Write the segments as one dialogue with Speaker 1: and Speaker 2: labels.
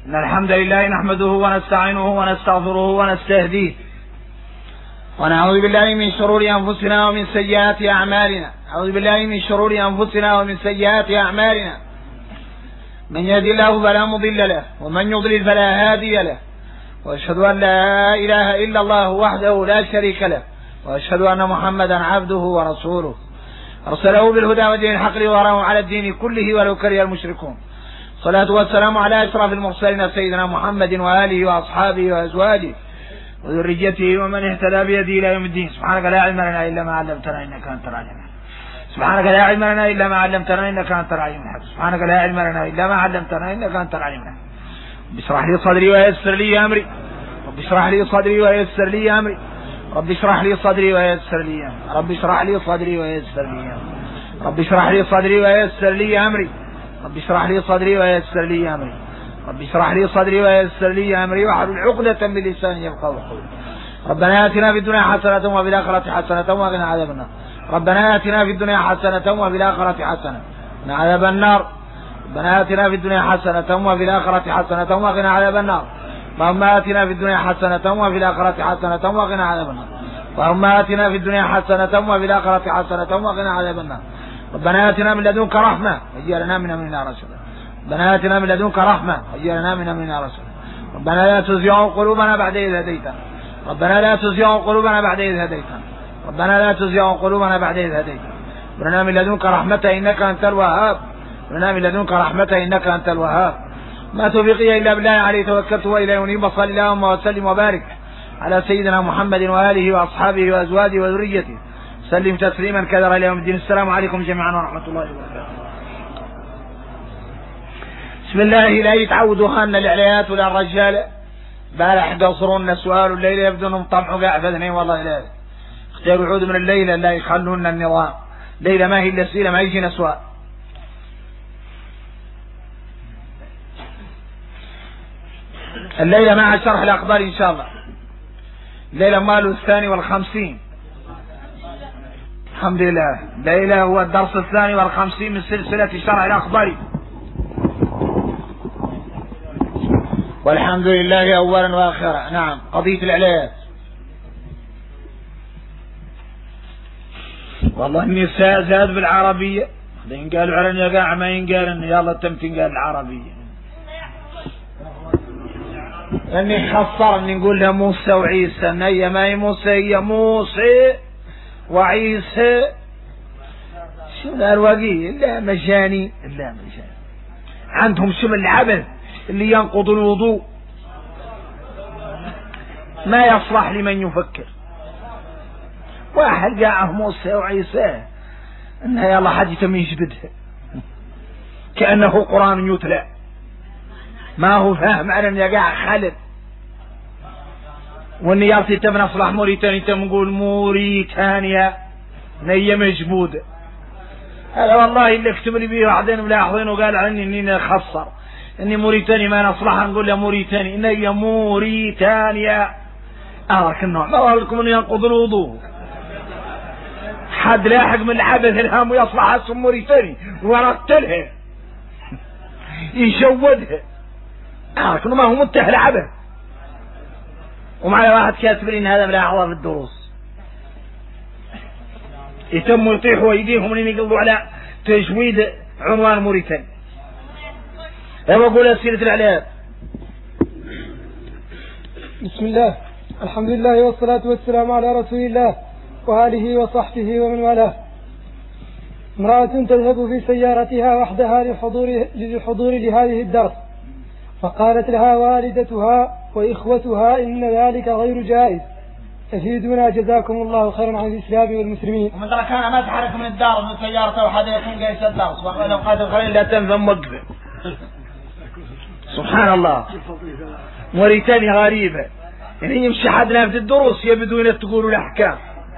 Speaker 1: إن الحمد لله نحمده ونستعينه ونستغفره ونستهديه ونعوذ بالله من شرور أنفسنا ومن سيئات أعمالنا. أعوذ بالله من شرور أنفسنا ومن سيئات أعمالنا. من يهد الله فلا مضل له ومن يضلل فلا هادي له، وأشهد أن لا إله إلا الله وحده لا شريك له، وأشهد أن محمدا عبده ورسوله أرسله بالهدى ودين الحق ليظهره على الدين كله ولو كره المشركون. الصلاة والسلام على أشرف المرسلين سيدنا محمد وآله وأصحابه وأزواجه وذريته ومن اهتدى بهديه إلى يوم الدين. سبحانك لا علم لنا إلا ما علمتنا إنك أنت العليم الحكيم. سبحانك لا علم لنا إلا ما علمتنا إنك أنت العليم الحكيم. سبحانك لا علم لنا إلا ما علمتنا إنك أنت العليم الحكيم. رب اشرح لي صدري ويسر لي أمري. رب اشرح لي صدري ويسر لي أمري. رب اشرح لي صدري ويسر لي أمري. رب اشرح لي صدري ويسر لي أمري. رب اشرح لي صدري ويسر لي أمري. رب اشرح لي صدري ويسر لي أمري. رب اشرح لي صدري ويسر لي أمري واحلل عقدة من لساني يفقهوا قولي. ربنا آتنا في الدنيا حسنة وفي الآخرة حسنة وقنا عذاب النار. ربنا آتنا في الدنيا حسنة وفي الآخرة حسنة وقنا عذاب النار. ربنا آتنا في الدنيا حسنة وفي الآخرة حسنة وقنا عذاب النار. اللهم آتنا في الدنيا حسنة وفي الآخرة حسنة وقنا عذاب النار. اللهم آتنا في الدنيا حسنة وفي الآخرة حسنة وقنا عذاب النار. ربنا آتنا من لدنك رحمة وهيئ لنا من أمرنا رشدا. ربنا آتنا من لدنك رحمة وهيئ لنا من أمرنا رشدا. ربنا لا تزغ قلوبنا بعد إذ هديتنا. ربنا لا تزغ قلوبنا بعد إذ هديتنا. ربنا لا تزغ قلوبنا بعد إذ هديتنا. ربنا من لدنك رحمة إنك أنت الوهاب. ربنا من لدنك رحمة إنك أنت الوهاب. ما توفيقي إلا بالله عليه توكلت وإليه أنيب. صل اللهم وسلم وبارك على سيدنا محمد وآله وأصحابه وأزواجه وذريته سلم تسليما كثيرا إلى يوم الدين. السلام عليكم جميعا ورحمة الله وبركاته. بسم الله. لا يتعودوا أن العليات ولا الرجال بارح قصرون سؤال الليلة يبدو أنهم طمعوا قاع فذنين والله لا اختاروا عود من الليلة لا يخلون النظام. ليلة ما هي إلا سيلة ما يجينا سؤال. الليلة مع شرح الأخبار إن شاء الله. الليلة ماله 52. الحمد لله. الليلة هو الدرس 52 من سلسلة شرح الأخبار. والحمد لله أولا وآخرا. نعم. قضية العلاج. والله النساء زاد بالعربية. ينقالوا على النقاع ما ينقال إن يلا تم تنقال العربية. اني خسر اني نقول لها موسى وعيسى. ان هي ما هي موسى هي موسى وعيسى. شو الارواقية؟ لا مجاني. لا مجاني. عندهم شو من العبث اللي ينقض الوضوء ما يصلح لمن يفكر. واحد جاءه موسى وعيسى انها يلا حد يتم يجبدها كأنه قرآن يتلى. ما هو فاهم على ان يقع خالد وان يارتي تم نصلح موريتانيا تم نقول موريتانيا نية مجبودة. هذا والله اللي اكتب لي بيه بعدين ملاحظين وقال عني اني خسر اني موريتانيا ما نصلحها نقول له موريتانيا ان هي موريتانيا. كالنوع ما قال لكم انه ينقض الوضوء. حد لاحق من العبث الهام ويصلح اسم موريتانيا ورتلها يشودها. كانوا ما هو متهم العبث. ومعنا واحد كاتب لي ان هذا ملاحظة في الدروس. يتموا يطيحوا ايديهم لين يقلبوا على تجويد عنوان موريتانيا. يبغى اقول اسئلة العلاج.
Speaker 2: بسم الله. الحمد لله والصلاة والسلام على رسول الله وآله وصحبه ومن والاه. امرأة تذهب في سيارتها وحدها للحضور لهذه الدرس، فقالت لها والدتها وإخوتها إن ذلك غير جائز، أفيدونا جزاكم الله خيرا عن الإسلام والمسلمين.
Speaker 1: ومن ترى كان ما تحرك من الدار من سيارته وحدا يكون قايس الدرس وقال قادر خليل لا تنفم موقفه. سبحان الله. موريتانيا غريبة يعني يمشي حدنا في الدروس يبدون تقولوا الأحكام.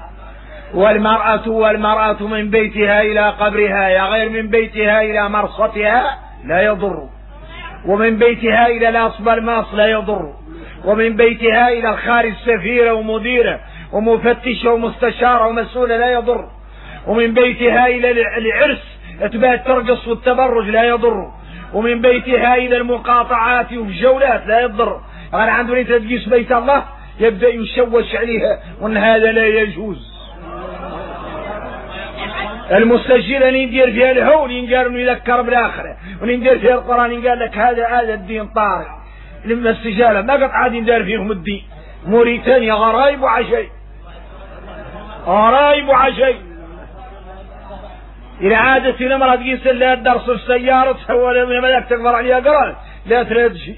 Speaker 1: والمرأة من بيتها إلى قبرها يا غير من بيتها إلى مرصتها لا يضر، ومن بيتها إلى الأصب الماص لا يضر، ومن بيتها إلى الخارج سفيرة ومديرة ومفتشة ومستشارة ومسؤولة لا يضر، ومن بيتها إلى العرس تبات ترقص والتبرج لا يضر، ومن بيتها إلى المقاطعات وفي جولات لا يضر. غير عنده اللي تقيس بيت الله يبدأ يشوش عليها وأن هذا لا يجوز. المسجل أن يدير فيها الهول ينقال أنه يذكر بالآخرة، ويندير فيها القرآن ينقال لك هذا الدين طارئ. لما السجالة ما قد عاد يندار فيهم الدين. موريتانيا غرايب وعشي، غرايب وعشي. إذا عادت إلى مرة تقيس لها الدرس في سيارتها ولا ما ذاك تقدر عليها قرار لا تريد شيء.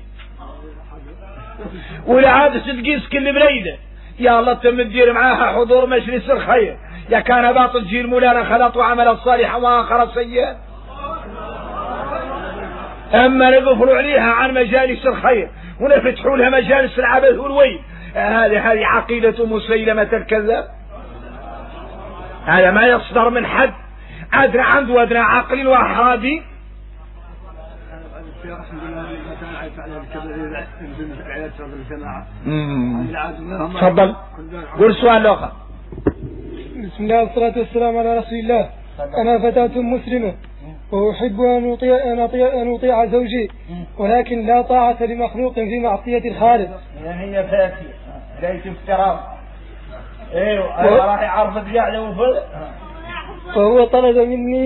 Speaker 1: وإذا عادت تقيس كل بليدة يا الله تم تدير معاها حضور مجلس الخير، يا كان باطل جيل مولانا خلط وعمل صالحا وآخر سيئا. أما نقفلوا عليها عن مجالس الخير ونفتحوا لها مجالس العبث والويل، هذه عقيدة مسيلمة الكذاب. هذا ما يصدر من حد أدنى عنده أدنى عقل وأحرادي. تفضل قول سؤال آخر.
Speaker 2: بسم الله والصلاة والسلام على رسول الله. أنا فتاة مسلمة وأحب أن أطيع زوجي، ولكن لا طاعة لمخلوق في معصية الخالق.
Speaker 1: هي فاتي ليس افتراض. ايوه راح يعرف بجعله وفل.
Speaker 2: وهو طلب مني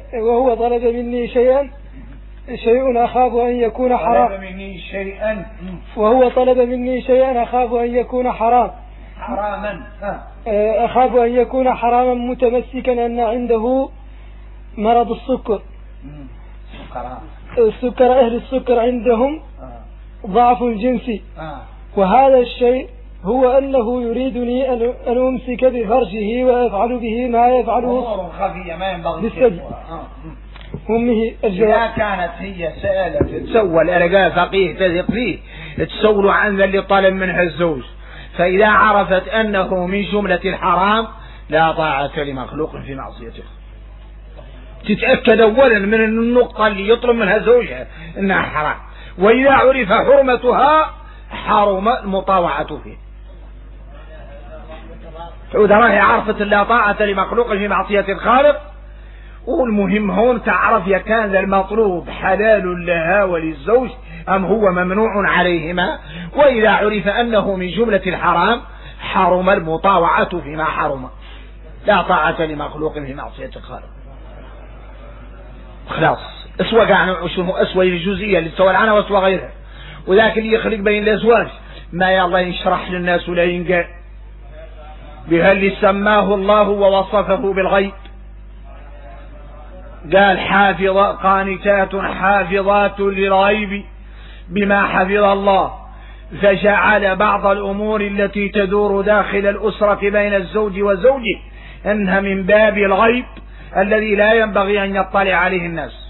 Speaker 2: شيء أخاف أن يكون حرام. وهو طلب مني شيئا أخاف أن يكون حراما. أخاف أن يكون حراما متمسكا أن عنده مرض السكر. أهل السكر عندهم ضعف جنسي، وهذا الشيء هو أنه يريدني أن أمسك بفرجه وأفعل به ما يفعله بالسجن. أمه
Speaker 1: إذا كانت هي سألت تسول أرقاء فقيه تثق فيه تسول عن ذا اللي طلب منها الزوج، فإذا عرفت أنه من جملة الحرام لا طاعة لمخلوق في معصيته. تتأكد أولا من النقطة اللي يطلب منها زوجها إنها حرام، وإذا عرف حرمتها حرم المطاوعة فيه. فإذا راهي عرفت لا طاعة لمخلوق في معصية الخالق، والمهم هون تعرف يا كان المطلوب حلال لها وللزوج أم هو ممنوع عليهما. وإذا عرف أنه من جملة الحرام حرم المطاوعة فيما حرم. لا طاعة لمخلوق في معصية الخالق. خلاص اسوى قاعنا شنو اسوى الجزئية اللي تسوى عنها واسوى غيرها، وذاك اللي يخلق بين الأزواج ما يلا يشرح للناس ولا ينقال بها اللي سماه الله ووصفه بالغيب. قال قانتات حافظات للغيب بما حفظ الله، فجعل بعض الأمور التي تدور داخل الأسرة بين الزوج وزوجه أنها من باب الغيب الذي لا ينبغي أن يطلع عليه الناس.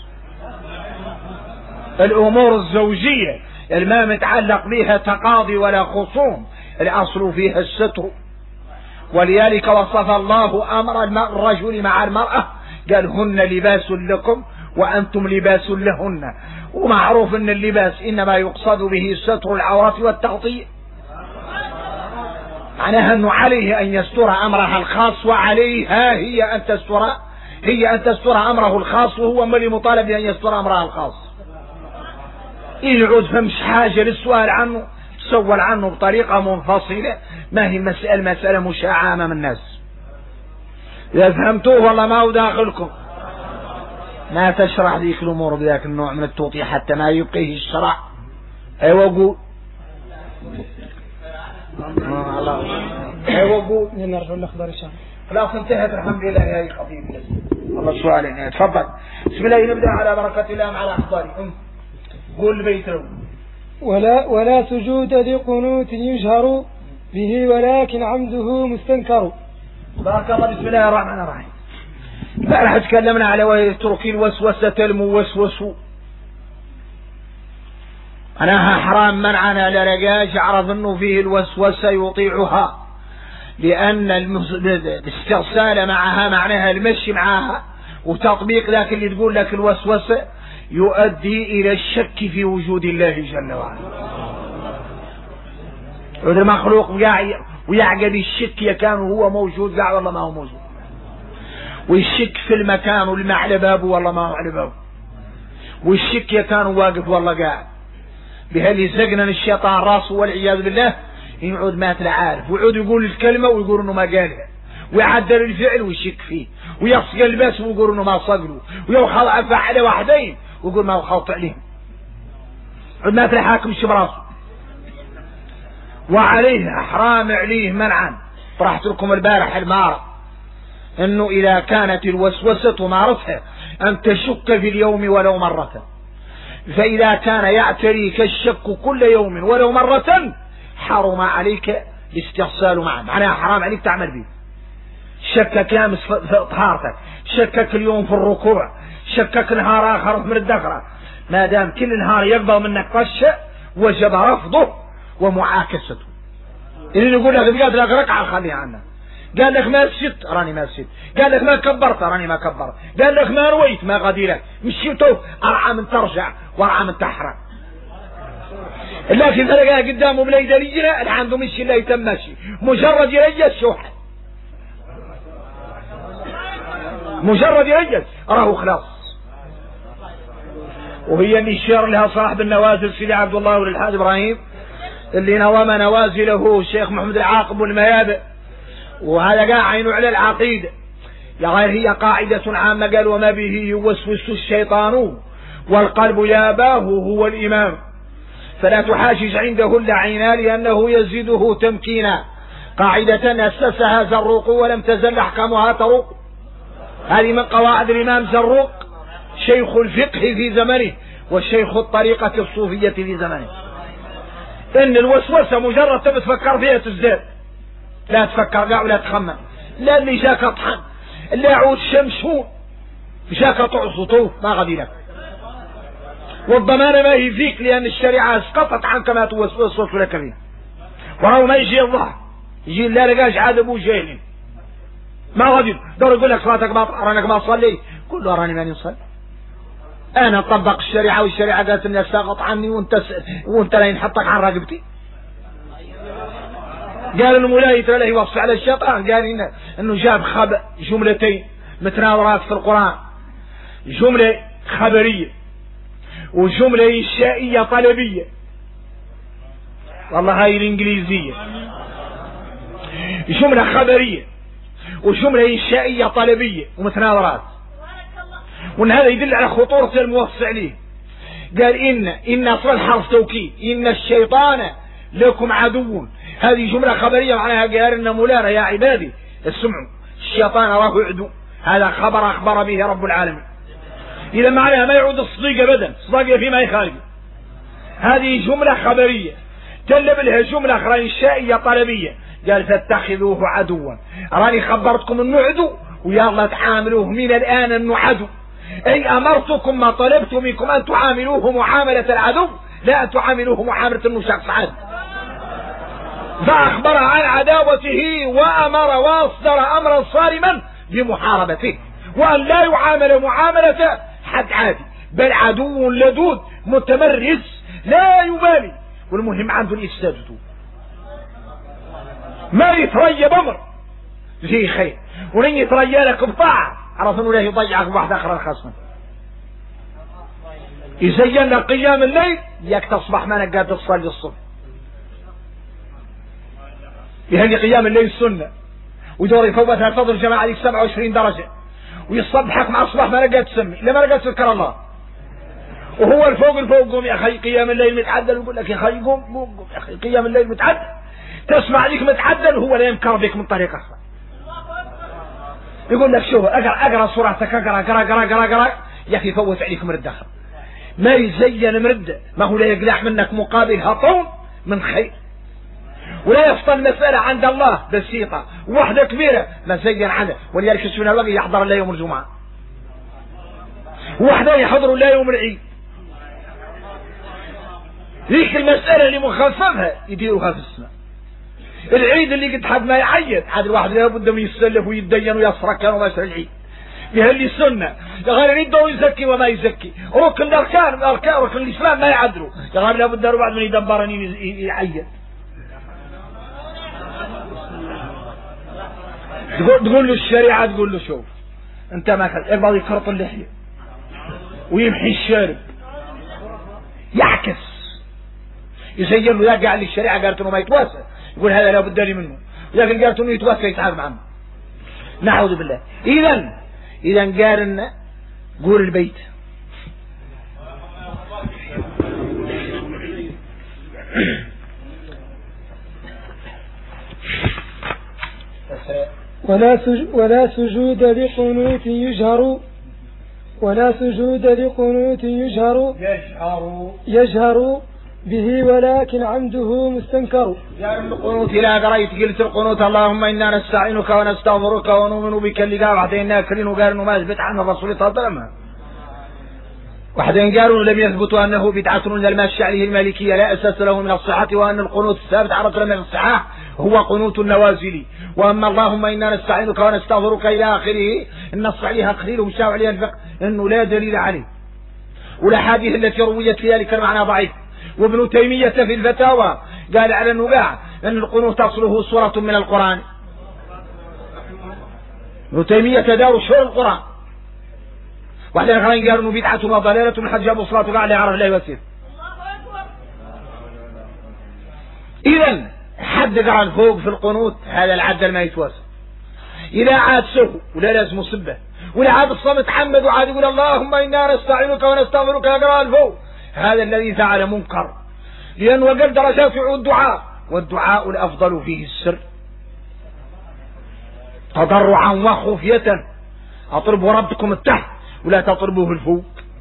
Speaker 1: الأمور الزوجية ما متعلق بها تقاضي ولا خصوم، الأصل فيها الستر. ولذلك وصف الله أمر الرجل مع المرأة قال هن لباس لكم وأنتم لباس لهن. ومعروف أن اللباس إنما يقصد به ستر العورة والتغطية، معناها أنه عليه أن يستر أمرها الخاص وعليها هي أن تستر أمره الخاص، وهو اللي مطالب بأن يستر أمرها الخاص. يعود فمش حاجة للسؤال عنه تسول عنه بطريقة منفصلة، ما هي مسألة مشاعة أمام الناس. إذا فهمتوه والله ما هو داخلكم، ما تشرح ذيك الأمور بذاك النوع من التوضيح حتى ما يبقيه الشرع. أيوة قول. أيوة قول.
Speaker 2: نرجو الأخبار إن شاء الله.
Speaker 1: خلاص انتهت الحمد لله يا خطيب. الله سؤال تفضل. بسم الله نبدأ على بركة الله مع الأخبار. قول بيت
Speaker 2: ولا سجود لقنوت يجهر به ولكن عمده مستنكر.
Speaker 1: بارك الله. بسم الله الرحمن الرحيم. راح تكلمنا على ويترك الوسوسة الموسوس. أنها حرام منعنا لرجاج عرف أنه فيه الوسوسة يطيعها، لأن الاسترسال معها معناها المشي معها وتطبيق ذاك اللي تقول لك الوسوسة يؤدي إلى الشك في وجود الله جل وعلا. هذا المخلوق ويعقد الشك يكان هو موجود قاع والله ما هو موجود، ويشك في المكان واللي على بابه والله ما هو على بابه، والشك كان واقف والله قاعد بهاللي زقنا الشيطان راسه والعياذ بالله، يعود ما عارف ويعود يقول الكلمة ويقول انه ما قالها، ويعدل الفعل ويشك فيه، ويصق البس ويقول انه ما صقله، ويخضع فعل واحدين ويقول ما خلط عليهم، عود ما حاكم براسه. وعليه حرام عليه منعا، طرحت لكم البارح المارة انه اذا كانت الوسوسة مارتها ان تشك في اليوم ولو مرة، فاذا كان يعتريك الشك كل يوم ولو مرة حرم عليك الاستحصال معه، معناها حرام عليك تعمل به. شكك يامس في طهارتك، شكك اليوم في الركوع، شكك نهار اخر من الدخرة، ما دام كل نهار يقبل منك طشة وجب رفضه ومعاكسته. اللي يقول لك بقيت لك ركعة خليها عنك، قال لك ما سجدت راني ما سجدت، قال لك ما كبرت راني ما كبرت، قال لك ما رويت ما غادي لك، مشيتو ارعى من ترجع وارعى من تحرم. لكن تلقاه قدامه بليدة ليجنا اللي عنده مشي لا يتم ماشي، مجرد يريس شوحة، مجرد يريس راهو خلاص. وهي اللي شار لها صاحب النوازل سيدي عبد الله وللحاج ابراهيم اللي نظم نوازله الشيخ محمد العاقب والميابئ، وهذا قاع عينه على العقيدة. يا غير هي قاعدة عامة قال وما به يوسوس الشيطان والقلب ياباه هو الإمام، فلا تحاجج عنده اللعينان لأنه يزيده تمكينا. قاعدة أسسها زروق ولم تزل أحكامها تروق، هذه من قواعد الإمام زروق شيخ الفقه في زمنه والشيخ الطريقة الصوفية في زمنه. إن الوسوسة مجرد تفكر فيها تزداد، لا تفكر قاع ولا تخمن، لا اللي جاك طحن اللي يعود شمشون جاك تعصطوه ما غادي لك، والضمانة ما هي فيك لأن الشريعة اسقطت عنك ما توسوس لك فيه. وهو ما يجي الظهر يجي لا لقاش عاد ابو جهل ما غادي دور يقول لك صلاتك ما رانك ما تصلي، قول له راني ماني نصلي، انا نطبق الشريعة والشريعة قالت الناس ساقط عني وانت لا ينحطك عن رقبتي. قال المولاي ترى له يوصي على الشيطان، قال انه جاب جملتين متناورات في القرآن، جملة خبرية وجملة إنشائية طلبية، والله هاي الإنجليزية، جملة خبرية وجملة إنشائية طلبية ومتناورات، وإن هذا يدل على خطورة الموصي عليه. قال إن أصل الحرف توكيد، إن الشيطان لكم عدو، هذه جملة خبرية معناها قال إن مولانا يا عبادي اسمعوا الشيطان راه عدو، هذا خبر أخبر به رب العالمين. إذا معناها ما يعود الصديق أبدا، صديقه فيما يخالف. هذه جملة خبرية تلب لها جملة أخرى إنشائية طلبية، قال فاتخذوه عدوا، راني خبرتكم أنه عدو ويا الله تعاملوه من الآن أنه عدو، أي أمرتكم ما طلبت منكم أن تعاملوه معاملة العدو لا أن تعاملوه معاملة أنه شخص عدو. فأخبر عن عداوته وأمر واصدر أمرا صارما بمحاربته، وأن لا يعامل معاملة حد عادي بل عدو لدود متمرس لا يبالي، والمهم عنده الإفساد، ما يتريى بأمر زي خير ولن يتريى لك بطاعة، عرف أنه لا يضيعك بواحد آخر الخصم. يزين لك قيام الليل ياك تصبح ما نقاد تصلي الصبح، يهني قيام الليل السنة ودور يفوتها تضر جماعة عليك 27 درجة، ويصبحك مع الصباح ما نقاد تسمي لا ما نقاد تذكر الله، وهو الفوق قوم يا أخي قيام الليل متعدل، ويقول لك يا أخي قوم يا أخي قيام الليل متعدل، تسمع عليك متعدل وهو لا ينكر بك من طريق أخرى. يقول لك شوف اقرا صورتك اقرا يا أخي فوت عليك من الدخل، ما يزين مرده، ما هو لا يقلع منك مقابل هطون من خير، ولا يفضل مسألة عند الله بسيطة وواحدة كبيرة ما زين عنها، ولذلك شفنا الوقت يحضر الله يوم الجمعة، وواحدة يحضر الله يوم العيد، ذيك المسألة اللي مخففها يديروها في السماء. العيد اللي قد حد ما يعيد عاد الواحد لابد من يسلف ويتدين ويصرك وما يسر العيد بهاللي السنة، غير يده ويزكي وما يزكي، ركن الأركان ركن الإسلام ما يعدلوا، غير لابد بعد من يدبرني يعيد. تقول له الشريعة تقول له شوف انت ما يقبض يكرط اللحية ويمحي الشارب معاكس يسجل له، ذاك قال لي الشريعة قالت انه ما يتواسى، يقول هذا لا بد لي منه، لكن قالت انه يتواسى يتعامل معه. نعوذ بالله. اذا قارن قول البيت
Speaker 2: ولا سجود لقنوت يجهر، ولا سجود لقنوت يجهر به ولكن عمده مستنكر.
Speaker 1: يعني القنوت إلى قريت قلت القنوت اللهم إنا نستعينك ونستغفرك ونؤمن بك اللقاء وحدين ناكرين وقالوا إنه ما يثبت عنه الرسول صلى الله عليه وسلم، وحدين قالوا لم يثبتوا أنه بدعة من الماشي عليه المالكية لا أساس له من الصحة، وأن القنوت الثابت على طول من الصحة هو قنوت النوازل. وأما اللهم إنا نستعينك ونستغفرك إلى آخره النص عليها قليل ومشاو عليها الفقه إنه لا دليل عليه، والأحاديث التي رويت في ذلك المعنى ضعيف. وابن تيمية في الفتاوى قال على النقاع أن القنوت أصله سورة من القرآن. ابن تيمية تدار شهر القرآن، وحدين قال إنه بدعة وضلالة من حج أبو صلاة وقال يعرف لا يوسف. إذن حد قال فوق في القنوت هذا العدل ما يتواسى. إذا عاد سهو ولا لازم صبه، ولا عاد الصمت حمد وعاد يقول اللهم إنا نستعينك ونستغفرك يقرأ الفوق، هذا الذي فعل منكر، لأنه قد درجات الدعاء، والدعاء الأفضل فيه السر تضرعا وخفية. أطلبوا ربكم التحت ولا تطلبوه الفوق،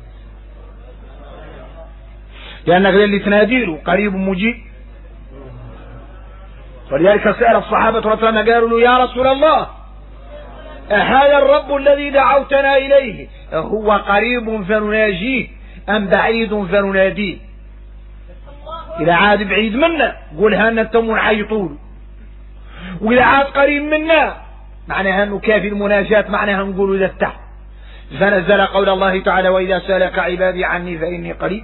Speaker 1: لأنك اللي تناديله قريب مجيب. ولذلك سأل الصحابة رضي الله عنهم قالوا له يا رسول الله هذا الرب الذي دعوتنا إليه هو قريب فنناجيه أم بعيد فنناديه؟ إذا عاد بعيد منا قولها أن التم عيطول، وإذا عاد قريب منا معناها أنه كافي المناجاة، معناها نقول إذا التحت. فنزل قول الله تعالى وإذا سألك عبادي عني فإني قريب.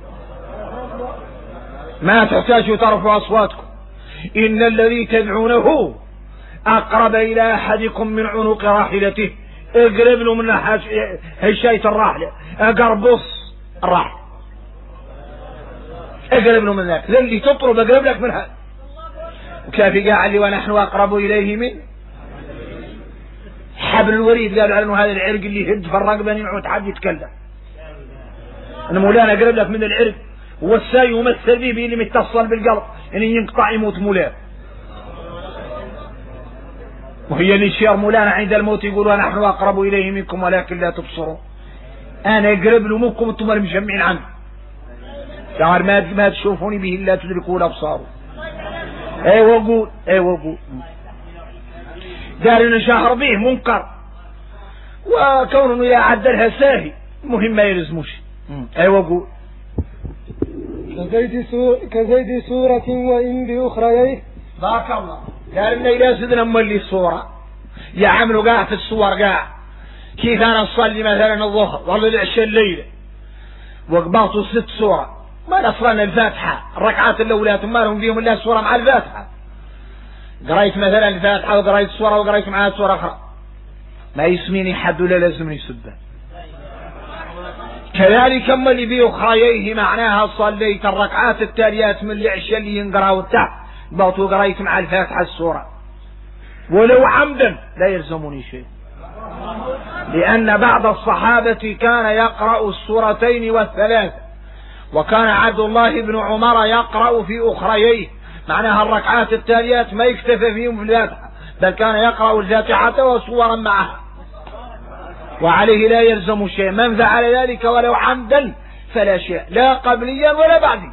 Speaker 1: ما تحتاجوا ترفعوا أصواتكم، إن الذي تدعونه أقرب إلى أحدكم من عنق راحلته. اقرب له من هشاية الراحلة، اقربص الراحلة، اقرب له من ذاك، اللي تطلب اقرب لك من هذا. وكافي قاعد لي ونحن أقرب إليه من حبل الوريد. قالوا عنه هذا العرق اللي يهد في الرقبة ينعود حد يتكلم. أنا مولانا أقرب لك من العرق، والساي يمثل به اللي متصل بالقلب، يعني ينقطع يموت مولانا. وهي اللي شير مولانا عند الموت يقولوا نحن أقرب إليه منكم ولكن لا تبصرون. أنا أقرب له منكم أنتم المجمعين عنه، شعر ما تشوفوني به إلا تدركوا الأبصار. أيوة قول دار نشهر به منكر، وكونه إذا عدلها ساهي مهم ما يلزموش. أيوة قول
Speaker 2: كزيد سورة وإن بأخريه.
Speaker 1: بارك الله. قال إن إلى سيدنا مولي الصورة يعملوا قاع في الصور قاع، كيف أنا أصلي مثلا الظهر ولا العشاء الليلة وقبضوا 6 صورة، ما نصرنا الفاتحة الركعات الأولى ثم لهم فيهم إلا سورة مع الفاتحة. قريت مثلا الفاتحة وقريت سورة وقريت معها سورة أخرى، ما يسميني حد ولا لازمني يسبه. كذلك أما اللي بأخريه معناها صليت الركعات التاليات من العشاء اللي ينقرأوا التحت بطو قريت مع الفاتحة السورة، ولو عمدا لا يلزمني شيء، لأن بعض الصحابة كان يقرأ السورتين والثلاث، وكان عبد الله بن عمر يقرأ في أخريه معناها الركعات التاليات ما يكتفى فيهم في الفاتحة، بل كان يقرأ الفاتحة وصورا معها، وعليه لا يلزم شيء. من فعل ذلك ولو عمدا فلا شيء، لا قبليا ولا بعديا.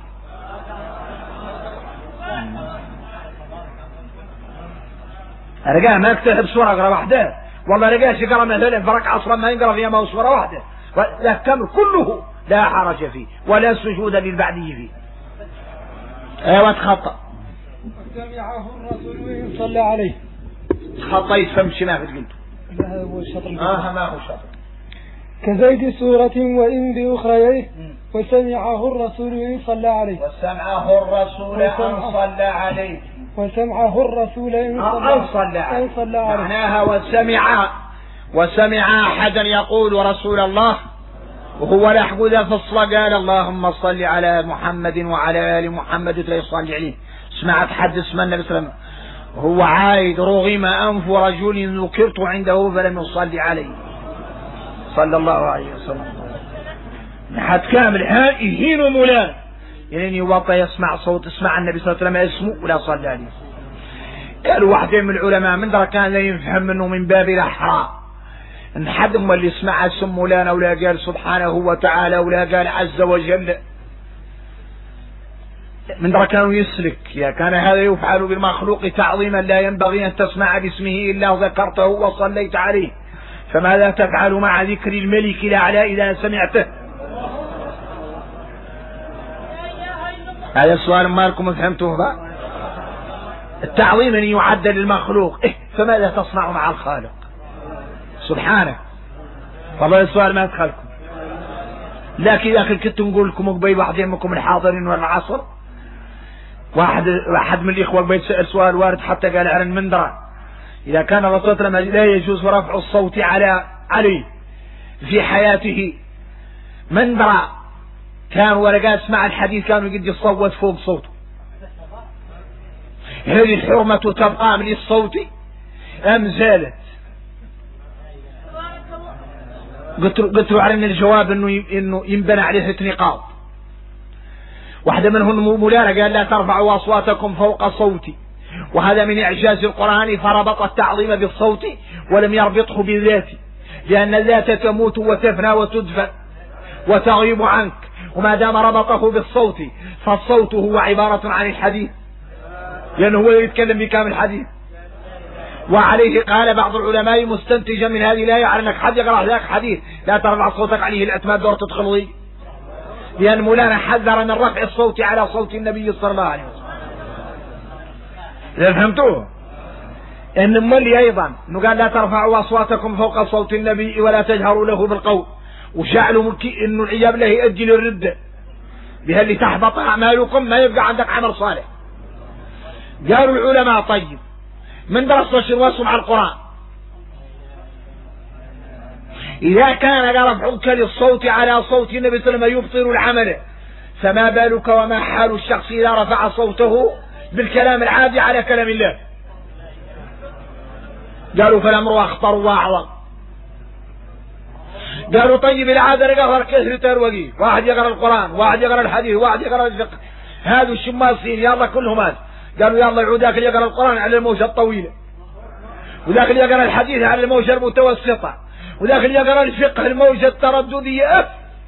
Speaker 1: رجاه ما يكتب سورة اقرا واحدة، والله رجاه يقرا مثلا في ركعة اصلا ما يقرا فيها ما سورة واحدة، لا كمل كله لا حرج فيه ولا سجود للبعدي فيه. ايوه تخطأ.
Speaker 2: سمعه الرسول وإن صلى عليه.
Speaker 1: تخطيت فمشي ما في قلته.
Speaker 2: لا هو الشطر.
Speaker 1: ما هو الشطر.
Speaker 2: كزيد سورة وإن بأخريه وسمعه الرسول وإن صلى عليه.
Speaker 1: وسمعه الرسول أن صلى عليه.
Speaker 2: وسمعه الرسول إن صلى عليه.
Speaker 1: معناها وسمع أحدا يقول رسول الله وهو لحقه ذا في الصلاة قال اللهم صل على محمد وعلى آل محمد تلاقي يصلي عليه. سمعت حد اسمه النبي صلى الله عليه وسلم وهو عايد رغم أنف رجل ذكرت عنده فلم يصلي عليه صلى الله عليه وسلم. حد كامل يهين ومولان يعني يوطى يسمع صوت اسمع النبي صلى الله عليه وسلم اسمه ولا صلى عليه. قالوا واحدين من العلماء من درك كان لا يفهم منه من باب الأحرى ان حد ما اللي يسمع اسم مولانا ولا قال سبحانه وتعالى ولا قال عز وجل من درك كانوا يسلك يا كان هذا يفعل بالمخلوق تعظيما لا ينبغي ان تسمع باسمه الا ذكرته وصليت عليه فماذا تفعل مع ذكر الملك الاعلى اذا سمعته؟ هذا السؤال ما لكم فهمتوه بقى؟ التعظيم ان يعدل المخلوق فماذا تصنع مع الخالق سبحانه؟ والله السؤال ما يدخلكم. لكن كنت نقول لكم قبيل واحد منكم الحاضرين والعصر واحد من الاخوه قبيل سأل سؤال وارد حتى قال على المنبر اذا كان الرسول صلى الله عليه وسلم لا يجوز رفع الصوت علي في حياته منبر كان ورقات اسمع الحديث كانوا قد يصوت فوق صوته هذه الحرمة تبقى من الصوت أم زالت؟ قلت له على الجواب انه ينبنى عليه نقاط. واحدة منهم مولانا قال لا ترفعوا أصواتكم فوق صوتي وهذا من إعجاز القرآن فربط التعظيم بالصوت ولم يربطه بالذات لأن الذات تموت وتفنى وتدفن وتغيب عنك وما دام ربطه بالصوت فالصوت هو عبارة عن الحديث لأنه هو يتكلم بكامل الحديث. وعليه قال بعض العلماء مستنتجا من هذه الآية على أنك حد يقرأ ذاك حديث لا ترفع صوتك عليه الأتمام دور تدخل ضيق لأن مولانا حذر من رفع الصوت على صوت النبي صلى الله عليه وسلم. إذا فهمتوه أن مولي أيضا أنه قال لا ترفعوا أصواتكم فوق صوت النبي ولا تجهروا له بالقول وجعلوا أنه العياب له يؤجل الردة بها اللي تحبط أعمالكم ما يبقى عندك عمل صالح. قالوا العلماء طيب من درس وشرواسهم على القرآن إذا كان رفعك للصوت على صوت النبي صلى الله عليه وسلم يبطل العمل فما بالك وما حال الشخص إذا رفع صوته بالكلام العادي على كلام الله؟ قالوا فالأمر أخطر وأعظم. قالوا طيب العادة نقرأ كثرة تروقي واحد يقرأ القرآن واحد يقرأ الحديث واحد يقرأ الفقه هذا الشماسين يلا كلهم هذا. قالوا يلا يعوداك اللي يقرأ القرآن على الموجة الطويلة وذاك اللي يقرأ الحديث على الموجة المتوسطة وذاك اللي يقرأ الفقه الموجة الترددية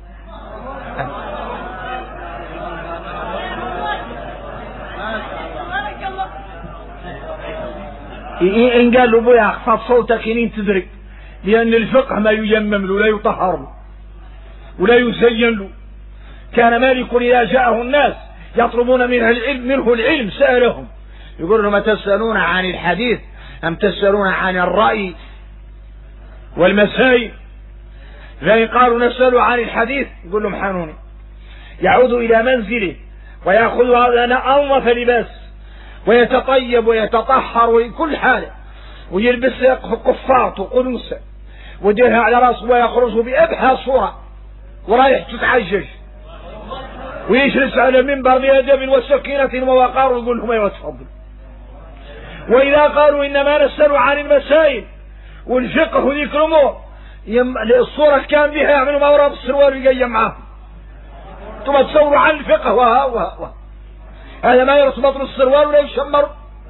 Speaker 1: إن قال له بويا اخفض صوتك إنين تدرك لأن الفقه ما ييمم له ولا يطهر له ولا يزين له. كان مالك إذا جاءه الناس يطلبون منه العلم سألهم يقول لهم تسألون عن الحديث أم تسألون عن الرأي والمسائل؟ فإن قالوا نسأل عن الحديث يقول لهم حنوني يعود إلى منزله ويأخذ أنظف لباس ويتطيب ويتطهر وكل حاله ويلبس قفاط وقنوسة وديرها على رأسه ويخرج بأبهى صورة ورايح تتعجج ويجلس على المنبر بأدب وسكينة ووقار ويقول لهم ايوه تفضل. وإذا قالوا إنما نسأل عن المسائل والفقه وذيك الأمور الصورة كان بها يعملوا ما وراء السروال ويقيم معاهم ثم تصوروا عن الفقه وها هذا ما يرتبط بالسروال ولا يشمر.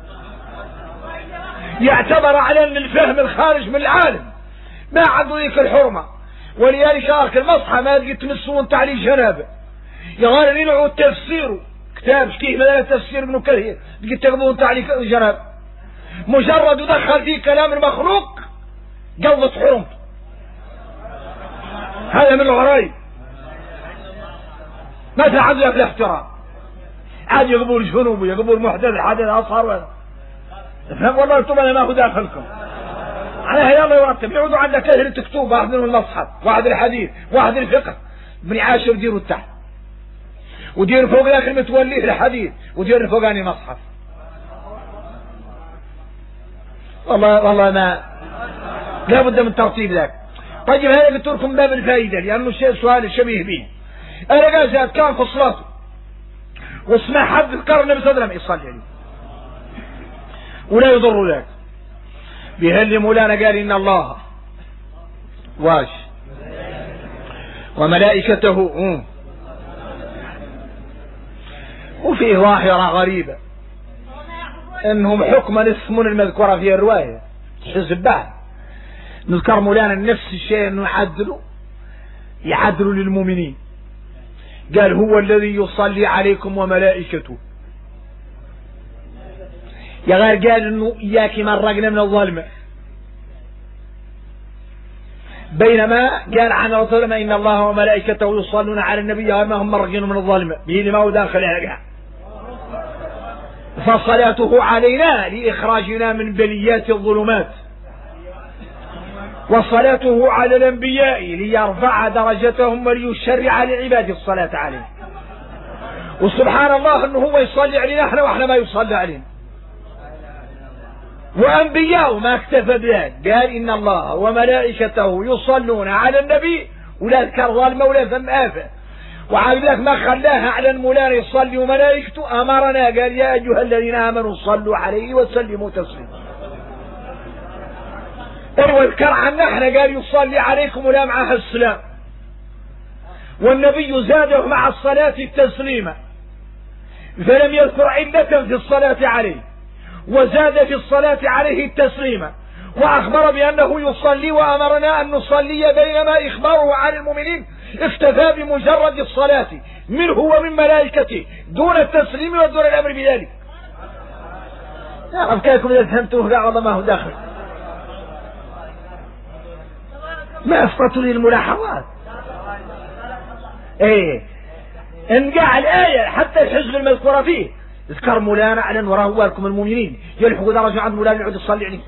Speaker 1: يعتبر على أن الفهم الخارج من العالم ما عنده ذيك الحرمة ولذلك آخر المصحى ما تجي تمسون تعليل جنابه يغار ينعوا التفسير كتاب كيف مثلا تفسير ابن كثير تجي تقبلون تعليل جنابه مجرد يدخل فيه كلام المخلوق قلت حرمته. هذا من الغرايب ما تعد لك الاحترام عاد يقبل جنوب يقبل محدث حدث أصهر فهم والله انتم انا ما هو داخلكم عليها يلا يرتب يقعدوا عندك كثير تكتب واحد من المصحف واحد الحديث واحد الفقه بن عاشر ديروا تحت ودير فوق ذاك المتوليه الحديث ودير فوقاني مصحف. والله ما لا بد من ترتيب ذاك. طيب هذا قلت لكم باب الفائدة لأنه السؤال الشبيه به. أنا قاعد كان في الصلاة واسمع حد ذكر النبي صلى الله عليه وسلم يصلي عليه ولا يضر ذاك بهل مولانا قال إن الله واش وملائكته وفيه ظاهرة غريبة انهم حكما اسمون المذكورة في الرواية حزب بعد نذكر مولانا نفس الشيء انه يعدلوا للمؤمنين. قال هو الذي يصلي عليكم وملائكته. يا غير قال انه اياك مرقنا من الظلمة، بينما قال عن رسول ان الله وملائكته يصلون على النبي وما هم مرقين من الظلمة به ما هو داخل عليها. فصلاته علينا لإخراجنا من بليات الظلمات، وصلاته على الأنبياء ليرفع درجتهم وليشرع لعباده الصلاة عليه. وسبحان الله أنه هو يصلي علينا احنا واحنا ما يصلي علينا. وأنبياء ما اكتفى بذلك قال إن الله وملائكته يصلون على النبي ولا ذكر ظالمة ولا ذم آفة. وعاد لك ما خلاها على المولان يصلي وملائكته أمرنا قال يا أيها الذين آمنوا صلوا عليه وسلموا تسليما. وذكر عنا احنا قال يصلي عليكم ولا معها السلام، والنبي زاده مع الصلاة التسليما فلم يذكر علة في الصلاة عليه وزاد في الصلاة عليه التسليما وأخبر بأنه يصلي وأمرنا أن نصلي بينما إخباره عن المؤمنين اكتفى بمجرد الصلاة منه ومن ملائكته دون التسليم ودون الأمر بذلك. أفكاركم إذا فهمتوه لا والله ما هو داخل ما أفقطوا لي الملاحظات. انقع الآية حتى الحزب المذكورة فيه اذكر مولانا أعلن وراه لكم المؤمنين يلحقوا درجة عند مولانا يعود يصلي عليه.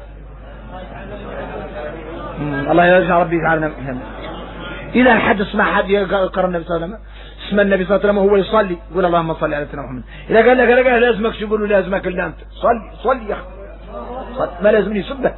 Speaker 1: الله يرجع ربي يجعلنا مهم. إذا حد اسمع حد يقرأ النبي صلى الله عليه وسلم اسم النبي صلى الله عليه وسلم وهو يصلي يقول اللهم صل على سيدنا محمد. إذا قال لك لازمك يقول له لازمك إلا أنت صلي يا أخي ما لازمني سبه.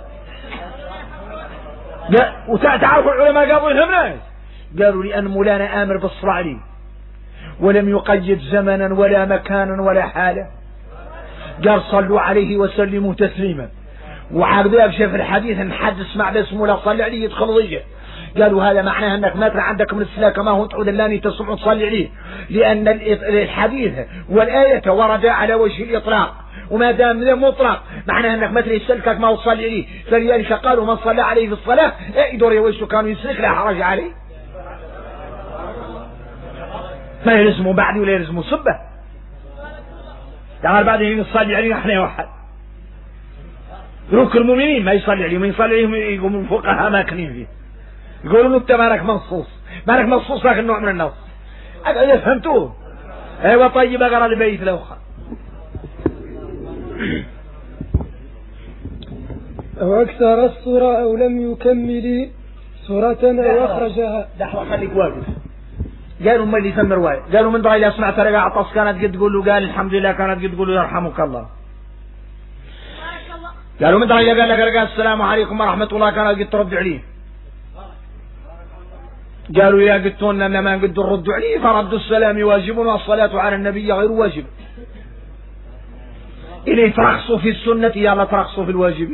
Speaker 1: وتعرفوا العلماء قالوا يهمنا قالوا لأن مولانا آمر بالصلاة عليه ولم يقيد زمنا ولا مكانا ولا حالة قال صلوا عليه وسلموا تسليما. وعقدوا في الحديث ان حد اسمع باسمه لا صلي عليه يدخل ضيجه. قالوا هذا معناه انك ما ترى عندك من السلاة كما هو تعود اللاني تصبح تصلي عليه لان الحديث والآية ورد على وجه الإطلاق وما دام مطلق معناه انك ما تري سلكك ما تصلي عليه. فلذلك قالوا من صلى عليه في الصلاة يدور يويسو كانوا يسلك لا حرج عليه ما يلزموا بعد ولا يلزموا صبه. تعال بعدين يصلي عليه احنا واحد روك المؤمنين ما يصلي عليهم يصلي عليهم يقوموا الفقهاء ماكنين فيه يقولوا له انت مالك منصوص لكن نوع من النص. هذا فهمتوه؟ ايوه طيب اقرا البيت لو
Speaker 2: أو أكثر السورة أو لم يكمل سورة أو أخرجها.
Speaker 1: دحوة خليك واقف. قالوا ما اللي يسمى رواية قالوا من ضعي سمعت رجع عطس كانت قد تقول له قال الحمد لله كانت قد تقول له يرحمك الله. قالوا من ضعي قال لك رجع السلام عليكم ورحمة الله كانت قد ترد عليه. قالوا يا قلتون لنا ما قد نرد عليه فرد السلام واجب والصلاة على النبي غير واجب. إليه ترخصوا في السنة يلا ترخصوا في الواجب.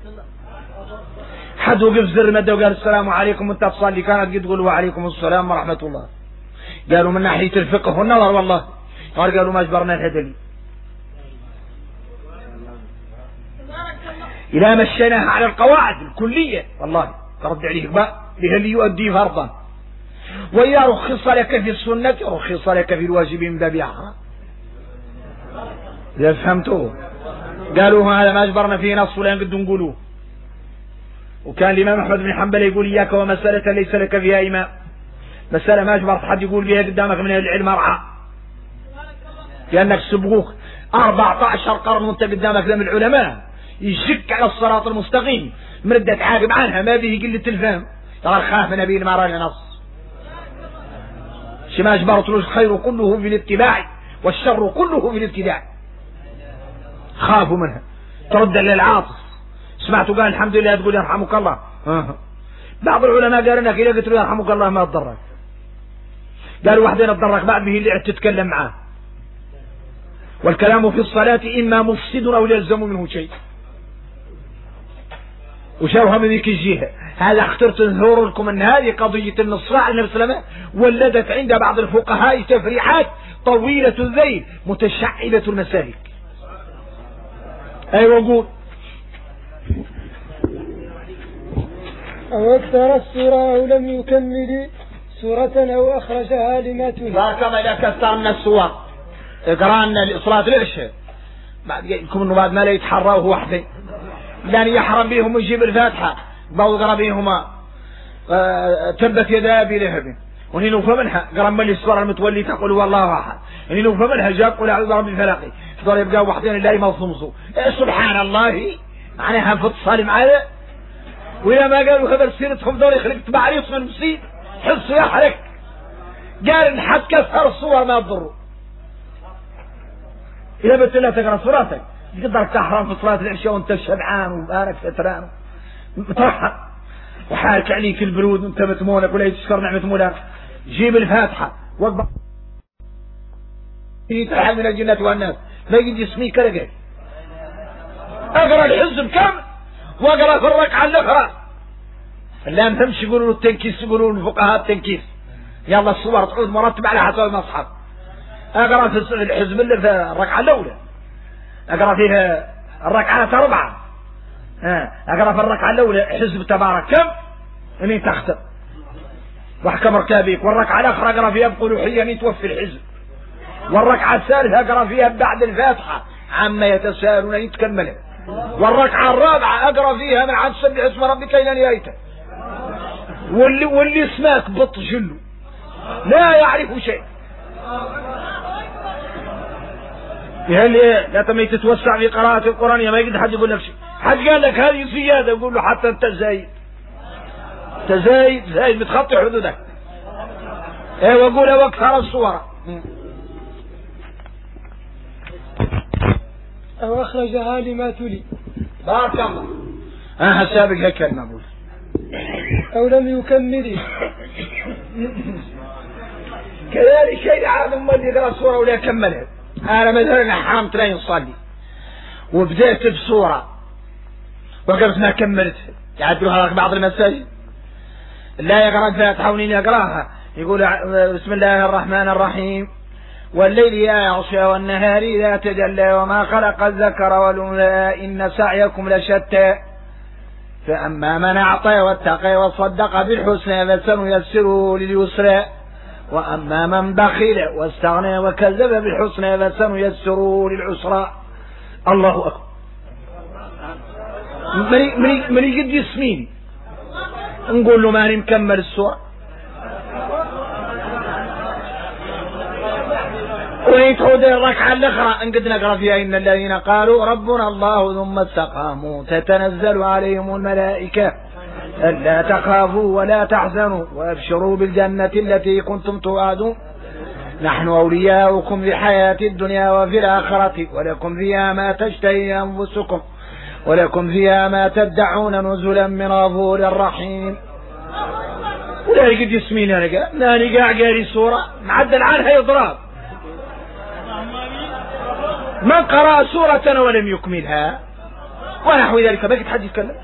Speaker 1: حد وقف زر مده وقال السلام عليكم وانت تصلي كانت قد تقول وعليكم السلام ورحمة الله. قالوا من ناحية الفقه والنظر والله قالوا ما اجبرنا الهدلي إذا مشيناها على القواعد الكلية والله ترد عليه بهل يؤدي فرضا. وإذا رخص لك في السنة رخص لك في الواجب من باب أحرى. إذا فهمتوه قالوا هذا ما اجبرنا فيه نص ولا قد نقولوه. وكان الإمام أحمد بن حنبل يقول إياك ومسألة ليس لك فيها إمام مسألة ما اجبرت حد يقول بها قدامك من العلم أرعى لأنك سبقوك 14 قرن وانت قدامك من العلماء يشك على الصراط المستقيم مردة عاقب عنها ما به قلة الفهم ترى خاف من نبي ما رأي نص شما اجبرت له الخير كله في الاتباع والشر كله في الابتداع خافوا منها ترد للعاطف سمعتوا قال الحمد لله تقول يرحمك الله بعض العلماء قال انك اذا قلت له يرحمك الله ما تضرك، قالوا واحدين تضرك بعد به اللي تتكلم معاه. والكلام في الصلاة إما مفسد أو يلزم منه شيء. وشوها من ذيك الجهة. هذا اخترت نظهر لكم أن هذه قضية النصراء النبي صلى الله عليه وسلم ولدت عند بعض الفقهاء تفريعات طويلة الذيل متشعبة المسالك. أيوة قول.
Speaker 2: أو أكثر السورة أو لم يكمل سورة أو أخرجها لما تريد.
Speaker 1: بارك الله إذا كثر من السور اقرأنا صلاة العشاء بعد يكون انه بعد ما لا يتحرى وهو وحده لان يحرم بهم ويجيب الفاتحة بعض يقرأ بهما تبت يدا ابي لهب ونين فمنها قرأ من السورة المتولي تقول والله احد ونين فمنها جاب قل اعوذ برب الفلق فضل يبقى وحدين لا يمصمصوا سبحان الله معناها في الصالم على وإذا ما قالوا خبر سيرتهم دول يخلق معريص من مصيب حصوا يحرك قال ان حد كسر الصور ما تضروا. إذا بت لا تقرأ صلاتك تقدر تحرم في صلاة العشاء وانت شبعان وبارك فتران مترحم وحالك عليك البرود وانت متمونك ولا تشكر نعمة مولاك جيب الفاتحة وقبع ترحل من الجنة والناس ما يجي اسمي كرقك اقرأ الحزب كامل واقرأ في الركعة الأخرى الآن تمشي يقولوا التنكيس يقولوا الفقهاء التنكيس يلا الصور تعود مرتب على حسب المصحف. أقرأ في الحزب اللي في الركعة الأولى أقرأ فيها الركعات 4 أقرأ في الركعة الأولى حزب تبارك كم إني تختم واحكم ركابيك والركعة الأخرى أقرأ فيها بقلوحية إني توفي الحزب والركعة الثالثة أقرأ فيها بعد الفاتحة عما يتساءلون إني تكملها والركعة الرابعة أقرأ فيها من عاد سبح اسم ربك إلى نهايته واللي اسمك بط جلو لا يعرف شيء لا تمي تتوسع في قراءة القرآن يا ما يقدر حد يقول لك شيء. حد قال لك هذه زيادة يقول له حتى انت زايد بتخطي حدودك. ايه وقول واكثر الصورة
Speaker 2: أو أخرجها لما تلي.
Speaker 1: بارك الله. هسابق هيك كلمة أقول
Speaker 2: أو لم يكمل.
Speaker 1: كذلك شيء عاد اللي يقرأ الصورة ولا يكملها. أنا مثلا حرمت لا يصلي وبدأت بصورة وقبل ما كملتها يعدلوها بعض المساجد لا يقرأ الفاتحة ونين يقرأها يقول بسم الله الرحمن الرحيم والليل إذا يغشى والنهار إذا تجلى وما خلق الذكر والأنثى إن سعيكم لشتى فأما من أعطى واتقى وصدق بالحسنى فسنيسره لليسرى وأما من بخل واستغنى وكذب بالحسنى فسنيسره للعسرى. الله أكبر. من يجد يسمين نقول له ماني مكمل السورة ويتعود الركعة الأخرى إن قد نقرأ فيها إن الذين قالوا ربنا الله ثم استقاموا تتنزل عليهم الملائكة ألا تخافوا ولا تحزنوا وابشروا بالجنة التي كنتم توعدون نحن أولياؤكم في الحياة الدنيا وفي الآخرة ولكم فيها ما تشتهي أنفسكم ولكم فيها ما تدعون نزلا من غفور رحيم. ولا يقد يسمين أنا قاري سورة معدل عنها إضراب من قرأ سورة ولم يكملها ونحو ذلك بقيت حد يتكلم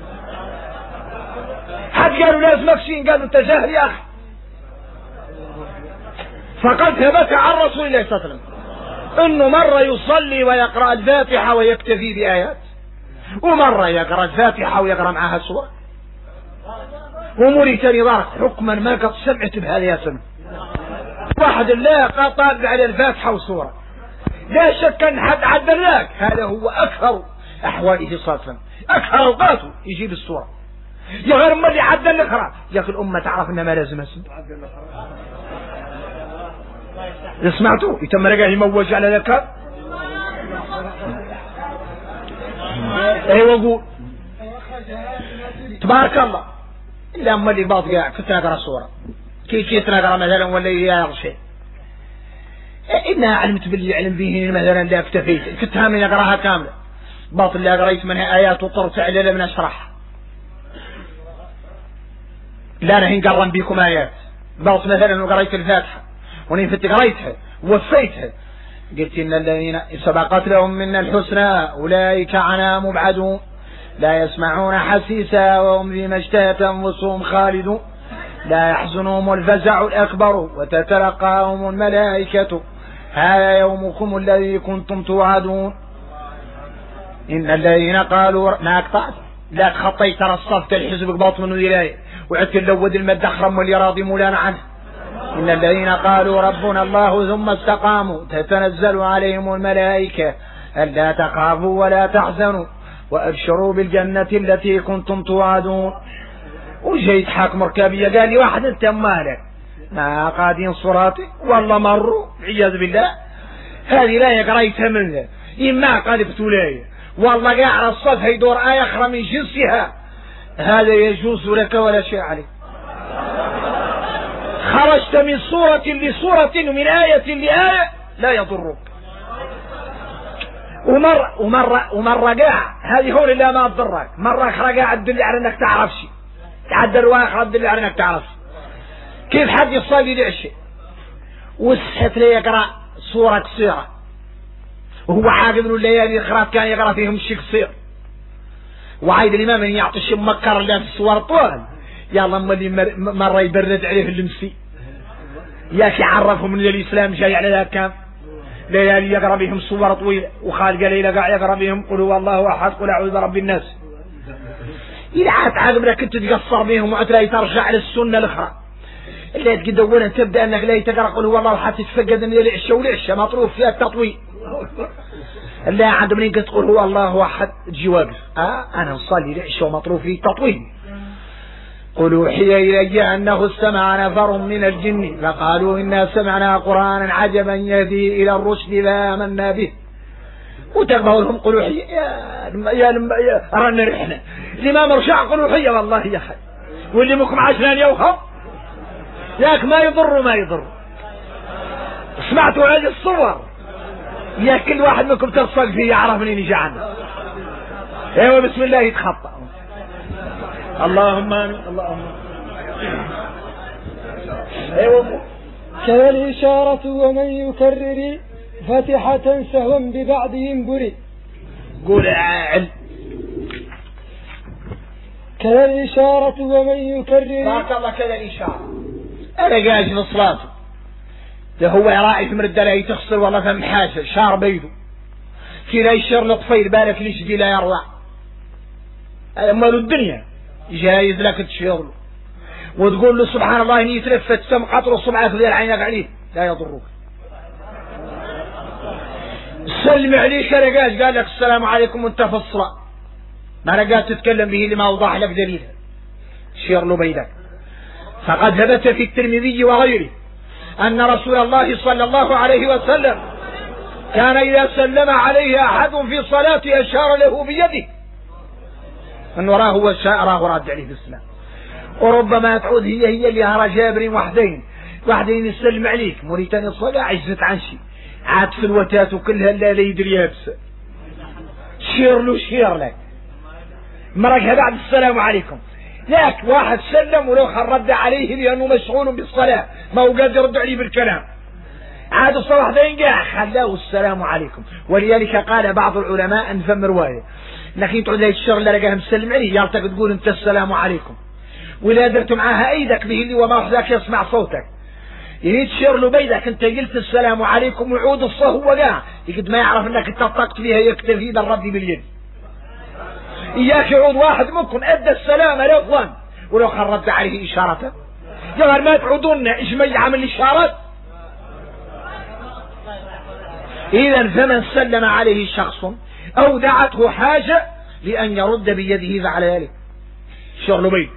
Speaker 1: حد قالوا لازم مكسين قالوا انت جاهل يا أخي. فقد ثبت عن رسول الله صلى الله عليه وسلم انه مرة يصلي ويقرأ الفاتحة ويكتفي بآيات ومرة يقرأ الفاتحة ويقرأ معها سورة ومريت نظارك حكما ما قد سمعت بهذا يا سنة واحد لا قطع على الفاتحة وسورة لا شك ان حد عدل لك هذا هو اكثر احواله صلى الله عليه وسلم اكثر اوقاته يجيب السورة يا غير ما اللي عدل الاخرى يا اخي الامة تعرف انها ما لازم اسم سمعتوا يتم رجع يموج على ذكر ايوه قول تبارك الله الا اما اللي بعض قاعد كنت نقرا السورة كيف نقرا مثلا ولا يغشي إنها علمت باللي علم به مثلا لا اكتفيت كنت هامي أقراها كاملة باطل اللي قريت منها آيات وطرت على من أشرح لا أنا هين قرن بيكم آيات بلط مثلا وقريت الفاتحة ونفتي قريتها ووفيتها قلت إن الذين سبقت لهم منا الحسنى أولئك عنها مبعدون لا يسمعون حسيسا وهم فيما اشتهت أنفسهم خالدون لا يحزنهم الفزع الأكبر وتتلقاهم الملائكة هذا يومكم الذي كنتم توعدون. إن الذين قالوا ما أقطعت لا خطيت رصفت الحزب قباط من ولاية وعدت اللود المد أخرم واللي راضي مولانا عنه. إن الذين قالوا ربنا الله ثم استقاموا تتنزل عليهم الملائكة ألا تخافوا ولا تحزنوا وأبشروا بالجنة التي كنتم توعدون. وجيت حاكم ركابية قال لي واحد انت مالك ما قاعدين صراتي والله مروا عياذ بالله هذه لا قريتها منه إما قالبت ولاية والله قاعد الصف يدور آية أخرى من جنسها هذا يجوز لك ولا شيء عليك. خرجت من صورة لصورة ومن آية لآية لا يضرك. ومرة قاع هذه هو اللي ما تضرك مرة أخرى قاعد تدل على أنك تعرف شيء تعدل واخر تدل على أنك تعرف كيف حد يصلي لعشاء وسحت لي يقرأ صورة قصيرة وهو عاقب من الليالي الخراف كان يقرأ فيهم الشيء قصير وعايد الإمام أن يعطي الشيء مكر اللي في الصور طوال يلا أما اللي مرة يبرد عليه في المسي ياك يعرفهم من الإسلام جاي على ذا كام ليالي يقرأ بهم صور طويلة وخالق ليلة قاع يقرأ بهم قل هو الله أحد قل أعوذ برب الناس. إذا عاقب لك كنت تقصر بهم وعتلاقي ترجع للسنة الأخرى اللي تقد أولا تبدأ أنك لا تقرأ قل هو الله حتى تتفقد من العشاء والعشاء مطروف فيها التطويل اللي عند منين قلت قل هو الله أحد تجي واقف أنا نصلي العشاء ومطروف فيه التطويل. قل أوحي إلي أنه استمع نفر من الجن فقالوا إنا سمعنا قرآنا عجبا يهدي إلى الرشد فآمنا به وتقبلوا لهم قل أوحي يا رنا رحنا الإمام رشع قل أوحي والله يا أخي واللي مكم عشان يوهم ياك ما يضر سمعتوا هذه الصور يا كل واحد منكم تلصق فيه يعرف منين يجي عنه. ايوه بسم الله يتخطى اللهم امين اللهم ايوه
Speaker 2: كذا الإشارة ومن يكرر فاتحة سهوا ببعض ينبري.
Speaker 1: قول عال
Speaker 2: كذا الإشارة ومن يكرر
Speaker 1: بارك الله كذا الإشارة أنا قاعد في صلاته ده هو يراعي من الدلاء تخسر والله فم حاجة شار بيده كذا يشير لطفيل بالك ليش دي لا يرضع أمال الدنيا جايز لك تشير له وتقول له سبحان الله إن يتلفت سم قطر الصبعات غير عينك عليه لا يضرك. سلم عليك رقاش قال لك السلام عليكم وانت في الصلاة ما رقاش تتكلم به لما أوضح لك دليل شير له بيدك. فقد ثبت في الترمذي وغيره أن رسول الله صلى الله عليه وسلم كان إذا سلم عليه أحد في صلاة أشار له بيده أن وراه وشاء رد عليه السلام. وربما تعود هي اللي هرى جابر وحدين يسلم عليك مريتان الصلاة عجزت عن شيء عاد في الوتات وكلها لا يدري يابس شير لك مرقها بعد السلام عليكم لك واحد سلم ولو رد عليه لأنه مشغول بالصلاة ما هو قادر يرد عليه بالكلام عاد الصباح ذين قاع خلاه السلام عليكم. ولذلك قال بعض العلماء أن فم رواية لكن تعود لي الشر اللي لقاها مسلم عليه يالتك تقول انت السلام عليكم ولا درت معاها ايدك به اللي وما وحدك يسمع صوتك يعني تشير له بيدك انت قلت السلام عليكم ويعود الصهو وقاع يقد ما يعرف انك اتطقت فيها يكتفي ذا الرد باليد. اياك يعود واحد منكم ادى السلام لفظا ولو خربت عليه اشارته جمال ما تعودون ايش ما يعمل اشارات. اذا فمن سلم عليه شخص او دعته حاجة لان يرد بيده فعل ذلك شغل بيد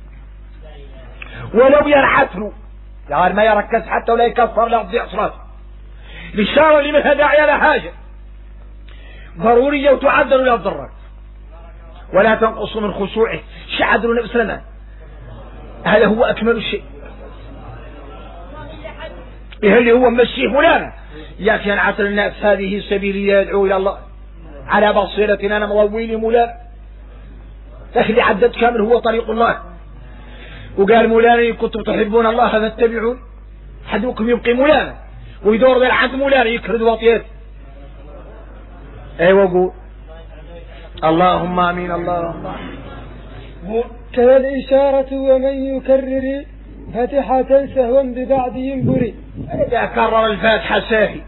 Speaker 1: ولو يرعت له يعني ما يركز حتى ولا يكفر لا تضيع صلاته الإشارة اللي منها داعية لحاجة ضرورية وتعدل ولا تضرر ولا تنقص من خشوعه شعدل النبي لنا هذا هو أكمل شيء اللي هو مشيه فلانا يا كان عسل الناس هذه سبيلي يدعو إلى الله على بصيرة أنا موويلي مولانا لكن عدد كامل هو طريق الله. وقال مولانا كنتم تحبون الله فاتبعون، حدوكم يبقي مولانا ويدور ذا عند مولانا يكرد وطيات. ايوه قول اللهم امين اللهم امين.
Speaker 2: كذا الإشارة ومن يكرر فاتحة سهوا ببعد ينبري.
Speaker 1: إذا كرر الفاتحة ساهي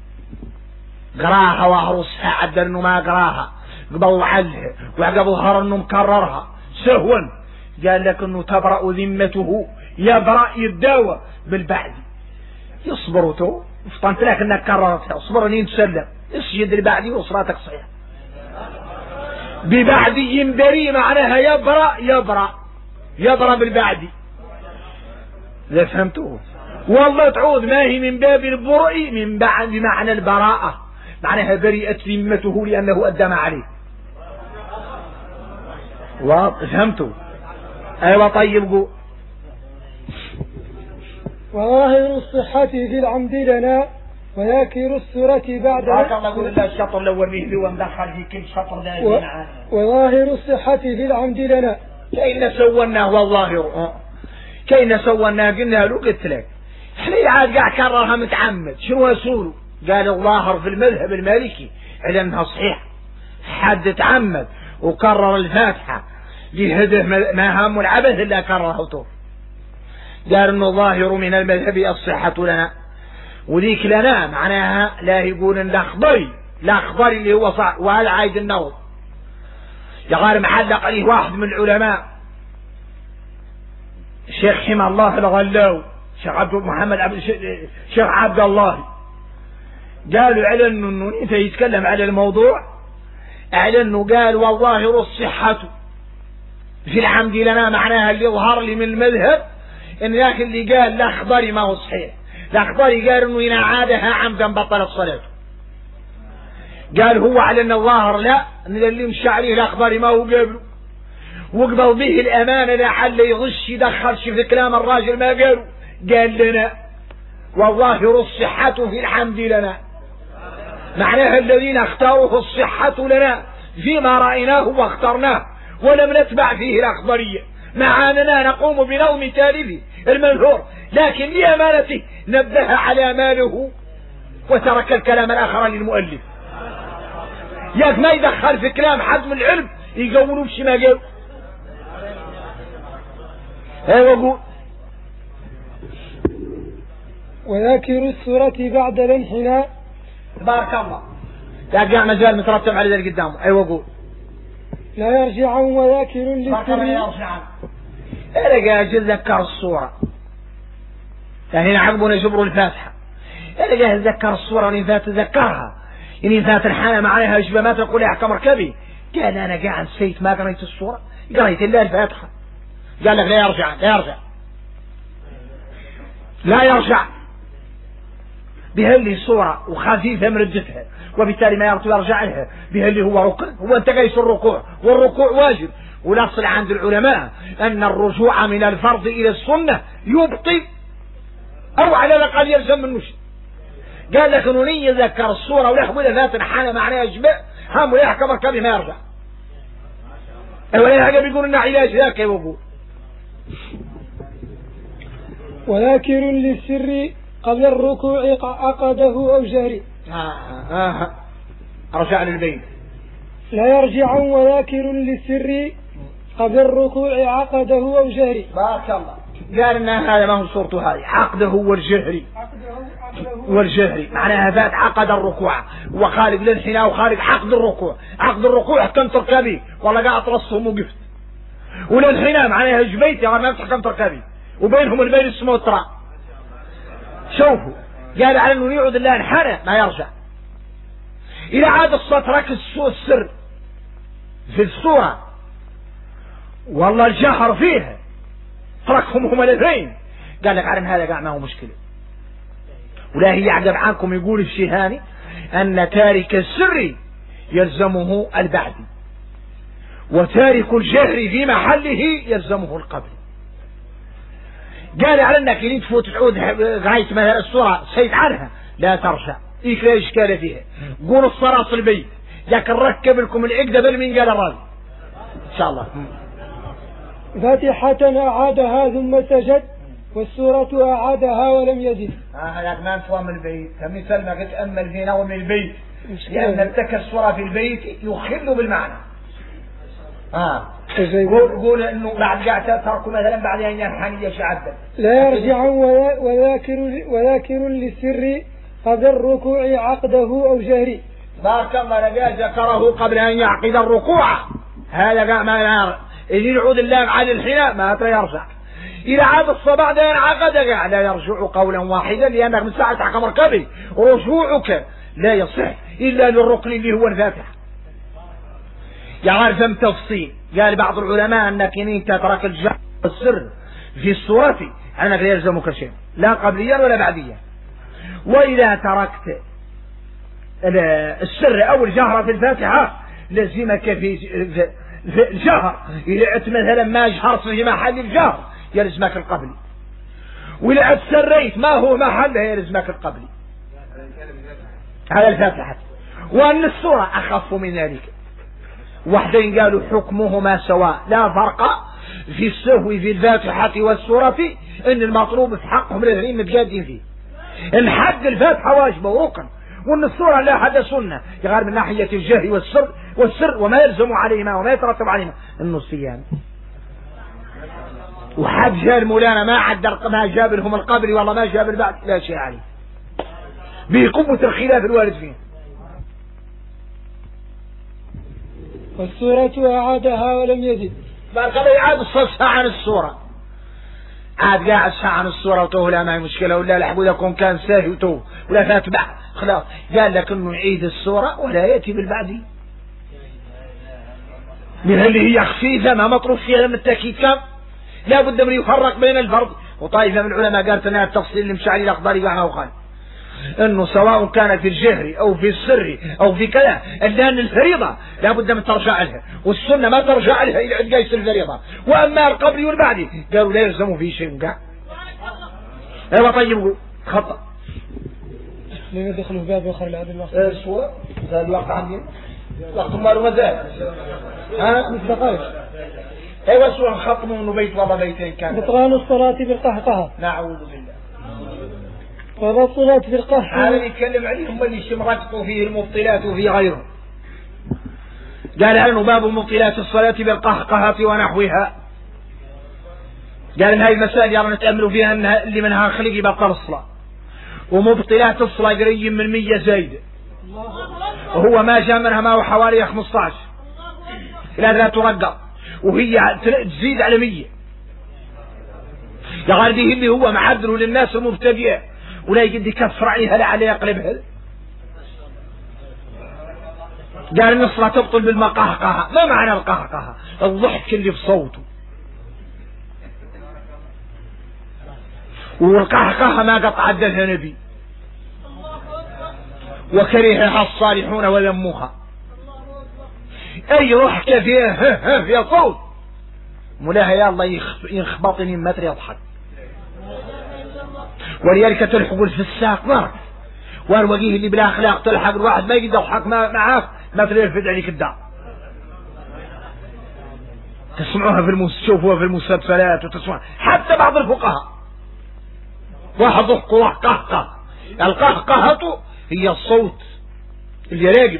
Speaker 1: قراها واهرسها عدل انه ما قراها قبل عدها وعقب ظهر انه مكررها سهوا، قال لك انه تبرأ ذمته، يبرأ يداوى بالبعد. يصبر تو فطنت لك انك كررتها، اصبر اني تسلم اسجد البعدي وصلاتك صحيحة. ببعد ينبري معناها يبرأ بالبعدي. لا فهمتوه؟ والله تعود ما هي من باب البرء من بعد بمعنى البراءة، معناها بريئت ذمته لأنه أدى ما عليه. فهمتوا؟ أيوة طيب قول.
Speaker 2: وظاهر الصحة في العمد لنا وذاكر السورة بعد
Speaker 1: الله يقول الله الشطر الأول به ومدخل في كل شطر لازم معاه.
Speaker 2: وظاهر الصحة في العمد لنا
Speaker 1: كينا سويناه والظاهر كينا سويناه قلنا له قلت لك احنا عاد قاعد كررها متعمد شنو اسوله؟ قال الظاهر في المذهب المالكي على انها صحيح، حد تعمد وكرر الفاتحة لهده ما هم العبث الا كررته. قال انه ظاهر من المذهب الصحة لنا، وذيك لنا معناها لا يقول ان الاخضري اللي هو صح، وهذا عايد النوض. يقال معلق عليه واحد من العلماء الشيخ حمى الله الغلاوي، شيخ عبد محمد شيخ عبد الله، قالوا على انه انت يتكلم على الموضوع على انه قال والظاهر الصحة في العمد لنا معناها اللي ظهر لي من المذهب ان ذاك اللي قال الاخضري ما هو صحيح. الاخضري قال انه إن عادها عمدا بطلت صلاته. قال هو على ان الظاهر لا، ان اللي مشى عليه الاخضري ما هو قابله وقبل به الامانه لعل يغش يدخل في كلام الراجل ما قالوا. قال لنا والظاهر الصحة في الحمد لنا معناها الذين اختاروه الصحة لنا فيما رأيناه واخترناه ولم نتبع فيه الأخضرية، مع أننا نقوم بنوم تالفه المنثور، لكن لأمانته نبه على ماله وترك الكلام الآخر للمؤلف. ياك ما يدخل في كلام حد من العلم يقولوا بشي ما قالوا. ايوه
Speaker 2: وذاكر السورة بعد الانحناء.
Speaker 1: بارك الله. لا مازال مترتب على ذلك قدامه. ايوه قول.
Speaker 2: لا يرجع وذاكر للسر.
Speaker 1: لا يرجع. انا اتذكر الصورة. يعني عقبنا جبر الفاتحة. انا اتذكر الصورة اللي فات تذكرها. يعني فات الحالة معاها يشبه ما تقول يا حكم ركبي. قال انا قاعد نسيت ما قريت الصورة. قريت الله الفاتحة. قال لك لا يرجع بهاللي صورة وخفيفة مردتها، وبالتالي ما يرجع لها بهاللي هو ركن. هو انت قايس الركوع والركوع واجب، والأصل عند العلماء أن الرجوع من الفرض إلى السنة يبطل أو على الأقل يلزم منه شيء. قال لك انه يذكر الصورة ولحظة ذات حالة معناها يشبه هم ولا يحكم ركبه ما يرجع. ولا حاجة بيقول إنه علاج ذاك يقول.
Speaker 2: وذاكر للسر قبل الركوع عقده أو جهري.
Speaker 1: رجع للبيت.
Speaker 2: لا يرجع وذاكر للسر قبل الركوع عقده أو جهري.
Speaker 1: بارك الله. قال إن هذا ما هو صورته هذه عقده والجهري معناها ذات عقد الركوع وخارج الانحناء وخارج عقد الركوع. عقد الركوع كم تركبي والله قاعد ترصهم وقفت، والانحناء معناها جبيت يا ما كم تركبي وبينهم البين اسمه والتراب. شوفوا قال على انه يعود الله انحنى ما يرجع. إذا عاد الصوت ركز السر في الصورة والله الجهر فيها تركهم هم الاثنين. قال لك على ان هذا قاعد ما هو مشكلة. ولا هي يعجب عنكم يقول الشيهاني أن تارك السر يلزمه البعدي وتارك الجهر في محله يلزمه القبل. قال على أنك إن تفوت تعود غاية ما الصورة سيد عنها لا ترجع إيك لا إشكال فيها. قول الصلاة البيت لكن ركب لكم العقدة بالمين قال الراجل إن شاء الله.
Speaker 2: فاتحة أعادها ثم سجد، والسورة أعادها ولم يزد.
Speaker 1: هذاك ما نفهم البيت كمثل ما قلت أمل في نوم البيت، لأن التكسر في البيت يخل بالمعنى. قول إنه بعد قاعد تركوا مثلا بعد أن ينحني يشعد
Speaker 2: لا يرجع وذاكر للسر قبل الركوع عقده أو جهري.
Speaker 1: بارك الله لك، ذكره قبل أن يعقد الركوع، هذا قام ما إذا يعود اللام على الحناء ما يرجع. إذا عاد الصباح ده ينعقد قاعد لا يرجع قولا واحدا، لأنك من ساعة حكم ركبي رجوعك لا يصح إلا للركن اللي هو الفاتحة. يعرف تفصيل. قال بعض العلماء أنك إن أنت ترك الجهر والسر في السورة أنك لا يلزمك شيء لا قبليا ولا بعديا. وإذا تركت السر أو الجهر في الفاتحة لزمك في الجهر. إذا مثلا ما جهرت في محل الجهر يلزمك القبلي، وإذا سريت ما هو محله يلزمك القبلي على الفاتحة. وأن السورة أخف من ذلك. وحدين قالوا حكمهما سواء لا فرق في السهو في الفاتحة والسورة، إن المطلوب في حقهم الاثنين متجادين فيه. إن حد الفاتحة واجبة وركن، وأن السورة لا حد سنة، يغير من ناحية الجهر والسر وما يلزم عليهما وما يترتب عليهما إنه الصيام. وحد جاء المولانا ما جاب لهم القبل والله ما جاب البعد لا شيء عليه، بقوة الخلاف الوارد فيه.
Speaker 2: والسورة أعادها ولم يزد.
Speaker 1: بارك الله يعاد الصفحة عن السورة، عاد قاعد ساعة عن السورة وتوه لا ما هي مشكلة، ولا لحبوا لكم كان ساهي وتوه ولا فاتبع خلاص. قال لك انه يعيد السورة ولا يأتي بالبعدي، من اللي هي خفيفة ما مطروف فيها من التأكيد كم لا بد من يفرق بين الفرض. وطائفة من العلماء قالت انها التفصيل اللي مشى عليه الأخضر يقعها وخال انه سواء كان في الجهر او في السر او في كذا، لان الفريضة لا بد من ترجع لها، والسنة ما ترجع لها الى عند قيس الفريضة. واما القبل والبعدي قالوا لا يلزموا فيه شيء. قال ايوه طيب خطأ
Speaker 2: لم يدخلوا باب اخر لهذا الوقت.
Speaker 1: شو هذا الوقت عندي وقت ماله مازال
Speaker 2: مستقيم.
Speaker 1: ايوه شو نخطم انه بيت والله بيتين كان
Speaker 2: بطلان الصلاة بالقهقهة.
Speaker 1: نعوذ بالله.
Speaker 2: وبطلت بالقهقهة
Speaker 1: هذا يتكلم عليهم اللي شمرقوا فيه المبطلات وفي غيره. قال عنه باب مبطلات الصلاة بالقهقهة ونحوها. قال هاي المسائل يرى نتأملوا فيها انها اللي منها خلق يبطل الصلاة، ومبطلات الصلاة قريب من 100 زايد، وهو ما جاء منها ما هو حوالي 15 لا ترقى، وهي تزيد على 100. قال به اللي هو معدل للناس المبتدئة ولا يقد يكفر عليها لا عليه يقلبها. قال ان الصلاة تبطل بالمقهقهة. ما معنى القهقهة؟ الضحك اللي في صوته. والقهقهة ما قد عدلها نبي وكرهها الصالحون وذموها. اي ضحكة فيها صوت مولاها يا الله يخبطني متر يضحك. ولذلك تلحق في الساق نار، والوجيه اللي بلا اخلاق تلحق الواحد ما يقدر يضحك معاك ما تلفت عليك الدار. تسمعوها تشوفوها في المسلسلات وتسمعوها حتى بعض الفقهاء واحد ضحك قهقه. القهقهة هي الصوت اللي راقب،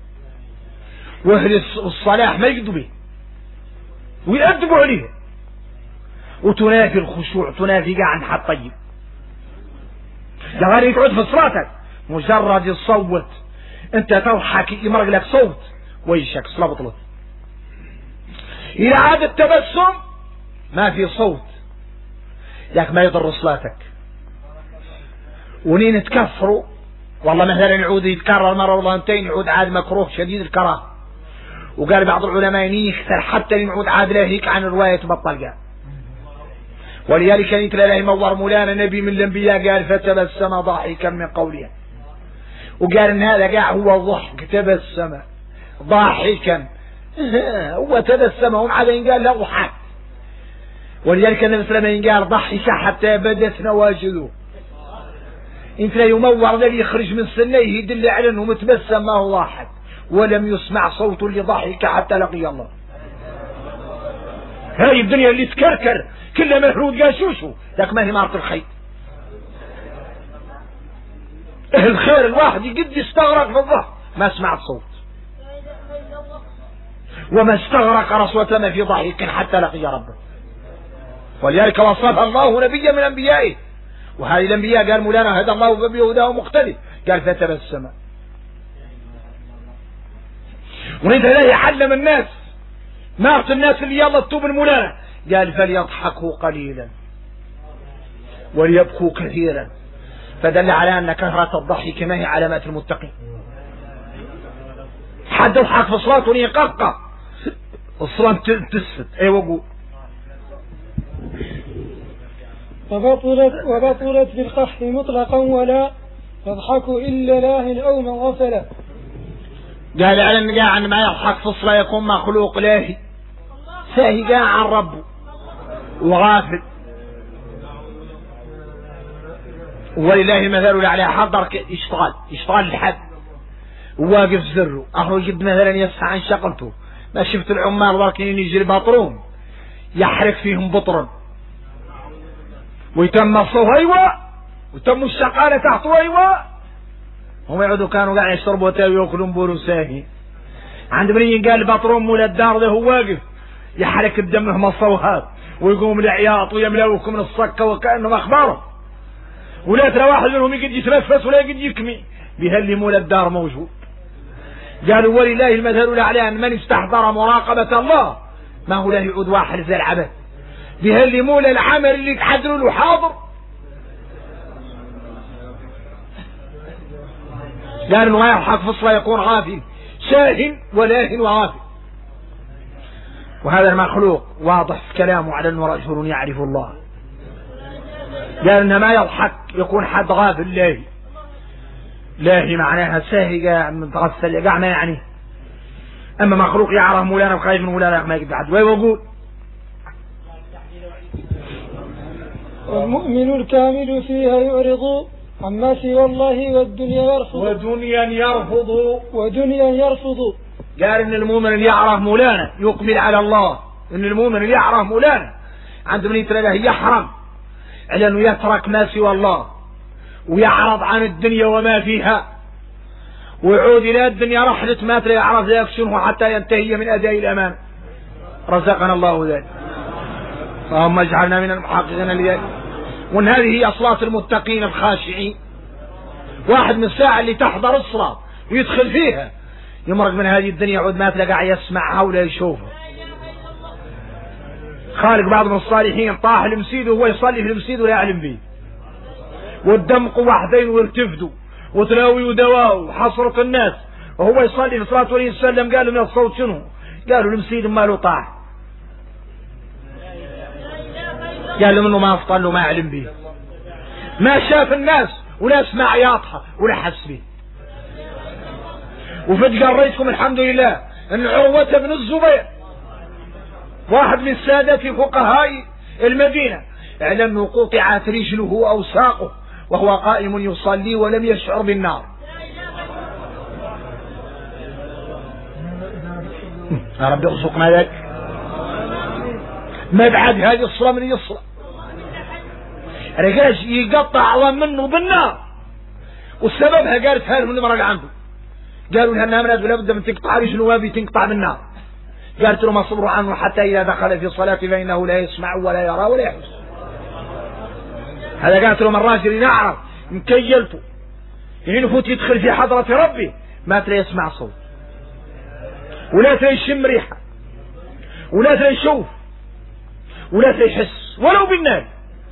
Speaker 1: واهل الصلاح ما يقدروا به ويأدبوا عليه، وتنافي الخشوع تنافي قاعد حد طيب. لغاية يقعد في صلاتك مجرد يصوت انت تضحك يمرق لك صوت ويشك صلاة بطلت. إذا عاد التبسم ما في صوت لك ما يضر صلاتك. ونين تكفروا والله مثلا يعود يتكرر مرة والله انتين يعود عاد مكروه شديد الكراهه. وقال بعض العلماء يكثر حتى يعود عاد له هيك عن الرواية تبطل قال. ولذلك انت لا مور مولانا نبي من الانبياء قال فتبسم ضاحكا من قولها، وقال ان هذا قاع هو ضحك تبسم ضاحكا هو تبسم هم عادين قال لا ضحك. ولذلك النبي صلى الله عليه وسلم قال ضحك حتى بدت نواجذه. انت لا يمور الذي يخرج من سنيه يدل على انه متبسم ما هو ضاحك، ولم يسمع صوت لضحك حتى لقي الله. هاي الدنيا اللي تكركر كلها مهرود قاشوشو، ذاك ما هي مارة الخير. الخير الواحد يقد يستغرق في الظهر ما سمعت صوت، وما استغرق رسوة في ضحك حتى لقي ربه. ولذلك وصفها الله نبيا من انبيائه، وهذه الانبياء قال مولانا هدى الله بهداه مقتدي، قال فتبسم. وانت لا يعلم الناس مارت الناس اللي يلا تتوب المولانا، قال فليضحكوا قليلا وليبكوا كثيرا، فدل على ان كثرة الضحك ما هي علامات المتقين. حد يضحك في صلاته يقطع الصلاة تسفت. اي وقول
Speaker 2: وبطلت بالقحط مطلقا ولا يضحك إلا لاه أو من غفل.
Speaker 1: قال على قاع ما يضحك في الصلاة يكون مخلوق لاهي ساهي قاع عن ربه وغافل. ولله مثل على حضر يشتغل الحد وواقف زره اخرج مثلا يسعى عن شقلته. ما شفت العمال ضاركين يجي البطرون يحرق فيهم بطرا ويتم الصهيوة ويتم الشقالة تحت ويوة، هم يعودوا كانوا قاعد يشربوا تاوي ويأكلون بورو ساهي. عند منين قال البطرون مول الدار ده هو واقف يحرق بدمهم الصوهات ويقوم العياط ويملاوكم من الصكة وكأنهم أخباره، ولا ترى واحد منهم يقد يتنفس ولا يقد يكمي بهاللي مول الدار موجود. قالوا ولله المثل الأعلى أن من استحضر مراقبة الله ما هو لا يعود واحد زي العبث بهاللي مول العمل اللي تحضروا له حاضر. قالوا ما يضحك في الصلاة يكون غافل شاهن ولاهن وغافل. وهذا المخلوق واضح في كلامه على أنه رجل يعرف الله. قال إن ما يضحك يكون حد غافل لاهي معناها ساهي قاع متغفل قاع ما يعني. أما مخلوق يعرف مولانا وخايف من مولانا ما يقدر حد. ويقول
Speaker 2: والمؤمن الكامل فيها يعرض عما سوى الله ودنيا يرفض.
Speaker 1: قال إن المؤمن اللي يعرف مولانا يقبل على الله. إن المؤمن اللي يعرف مولانا عند من يتراه يحرم على أنه يترك ما سوى الله ويعرض عن الدنيا وما فيها ويعود إلى الدنيا رحلة ما ترى يعرف ذلك شنو حتى ينتهي من أداء الأمان. رزقنا الله ذلك، اللهم اجعلنا من المحققين لذلك. وان هذه هي صلاة المتقين الخاشعين. واحد من الساعة اللي تحضر الصلاة ويدخل فيها يمرق من هذه الدنيا يعود ما تلقى يسمعها ولا يشوفها. خالق بعض من الصالحين طاح المسيد وهو يصلي في المسيد ولا يعلم به، والدمق وحدين والتفدوا وتلاوي ودواء وحصرة الناس وهو يصلي في صلاة ولي السلام. قالوا من الصوت شنو؟ قالوا المسيد ما له طاح. قالوا منه ما افطل له ما يعلم به، ما شاف الناس ولا اسمع عياطها ولا حس به. وفد قريتكم الحمد لله ان عروة بن الزبير واحد من سادة فقهاء المدينة اعلم انه قطعت رجله او ساقه وهو قائم يصلي ولم يشعر بالنار. يا رب ارزقنا ذلك. ما بعد هذه الصلاة من الصلاة رجاج يقطع أعظم منه بالنار، والسببها قالت هذا من المرق عنده. قالوا لها انها مناد ولا بد من تقطع رجله وابي تنقطع بالنار. قالت له ما صبروا عنه حتى إذا دخل في صلاة فإنه لا يسمع ولا يرى ولا يحس. هذا قالت له من الراجل نعرف مكيلته يعني نفوت يدخل في حضرة ربي ما ترى يسمع صوت ولا ترى يشم ريحة ولا ترى يشوف ولا ترى يحس ولو بالنار.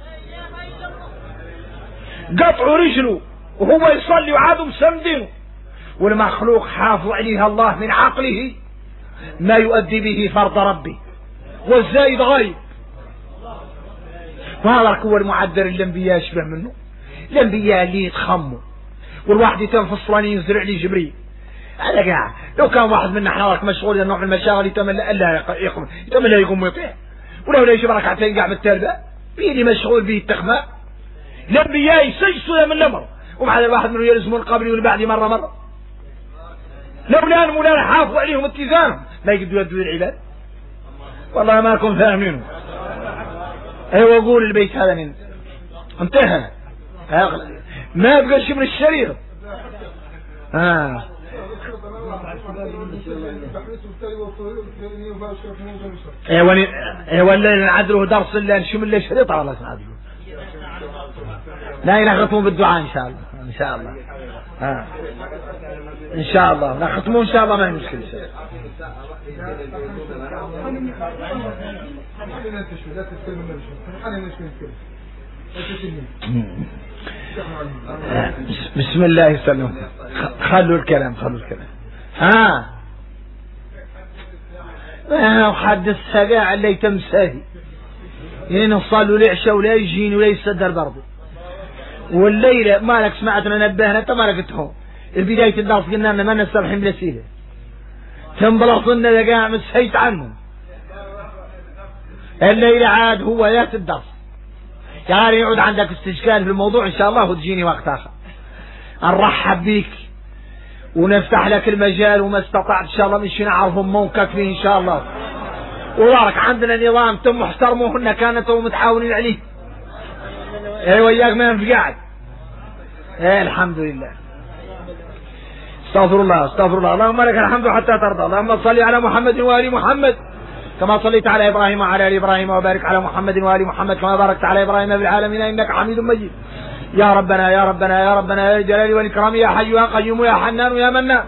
Speaker 1: قطعوا رجله وهو يصلي وعادوا مسمدينه، والمخلوق حافظ عليها الله من عقله ما يؤدي به فرض ربي والزايد غايب. وهذا هو المعدل الانبياء يشبه منه. الانبياء اللي يتخموا والواحد يتنفص راني ينزرع لي جبريل. هذا قاعد لو كان واحد منا حنا مشغول نوع من المشاغل يتمنى الا يقوم ويطيع، ولو لا يجيب ركعتين قاعد بالتربه بيدي مشغول به التخماء. الانبياء يسجسوا من الامر ومع الواحد منهم يلزمون قبلي والبعد مرة. لولا ان مولانا حافظ عليهم اتزانهم ما يقدروا يدوا العباد. والله ما كنت فاهمينه. ايوه قول البيت هذا انتهى ما يبقى شيء من الشريط. ايوه الليل نعدله درس الليل شو من اللي شريط على نعدله. لا يلخطون بالدعاء ان شاء الله ان شاء الله. ان شاء الله نختمه ان شاء الله ما هي مشكلة. بسم الله يسلم. خلوا الكلام وحد السقاع اللي تمساهي يعني نصلوا العشاء ولا يجين ولا يستدر برضه. والليلة مالك سمعتنا نبهنا انت مالك تهون البداية الدرس قلنا لنا ما نسترحم بلسيلة تنبلصنا لقاع مسهيت عنهم. الليلة عاد هو ذات الدرس يعني يعود عندك استشكال في الموضوع ان شاء الله وتجيني وقت اخر نرحب بيك ونفتح لك المجال وما استطعت ان شاء الله مش نعرفهم موقعك فيه ان شاء الله. وبارك عندنا نظام تم محترموهن كانت ومتعاونين عليه. ايوه اياك ما ينفقعك. الحمد لله. استغفر الله اللهم لك الحمد حتى ترضى. اللهم صل على محمد وآل محمد كما صليت على إبراهيم وعلى آل إبراهيم وبارك على محمد وآل محمد كما باركت على إبراهيم في العالمين إنك حميد مجيد. يا ربنا يا الجلال والإكرام يا حي يا قيوم يا حنان يا منان.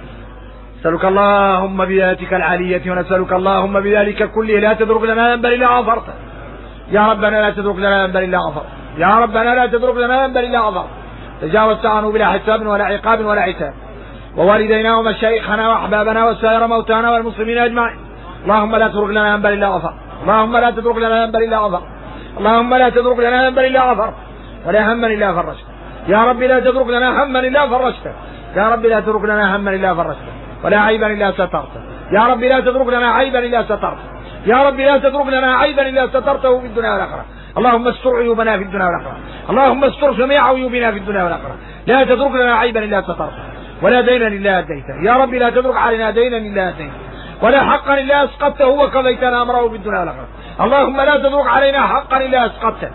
Speaker 1: نسألك اللهم بذاتك العالية ونسألك اللهم بذلك كله لا تترك لنا ذنبا إلا غفرته. يا ربنا لا تترك لنا ذنبا إلا غفرته. يا ربنا لا تترك لنا ذنبا إلا غفرته. تجاوزت عنه بلا حساب ولا عقاب ولا عتاب. ووالدينا ومشايخنا وأحبابنا وسائر موتانا والمسلمين أجمعين. اللهم لا تترك لنا ذنبا إلا غفرته. اللهم لا تترك لنا ذنبا إلا غفرته. اللهم لا تترك لنا ذنبا إلا غفرته ولا هما إلا فرجته. يا رب لا تترك لنا هما إلا فرجته. يا رب لا تترك لنا هما إلا فرجته ولا عيبا إلا سترته. يا رب لا تترك لنا عيبا إلا سترته. يا رب لا تترك لنا عيبا إلا سترته في الدنيا والآخرة. اللهم استر عيوبنا في الدنيا والآخرة. اللهم استر جميع عيوبنا في الدنيا والآخرة. لا تترك لنا عيبا إلا سترته ولا دينا إلا أديته. يا رب لا تترك علينا دينا إلا أديته ولا حقا إلا أسقطته وكفيتنا أمره في الدنيا والآخرة. اللهم لا تترك علينا حقا إلا أسقطته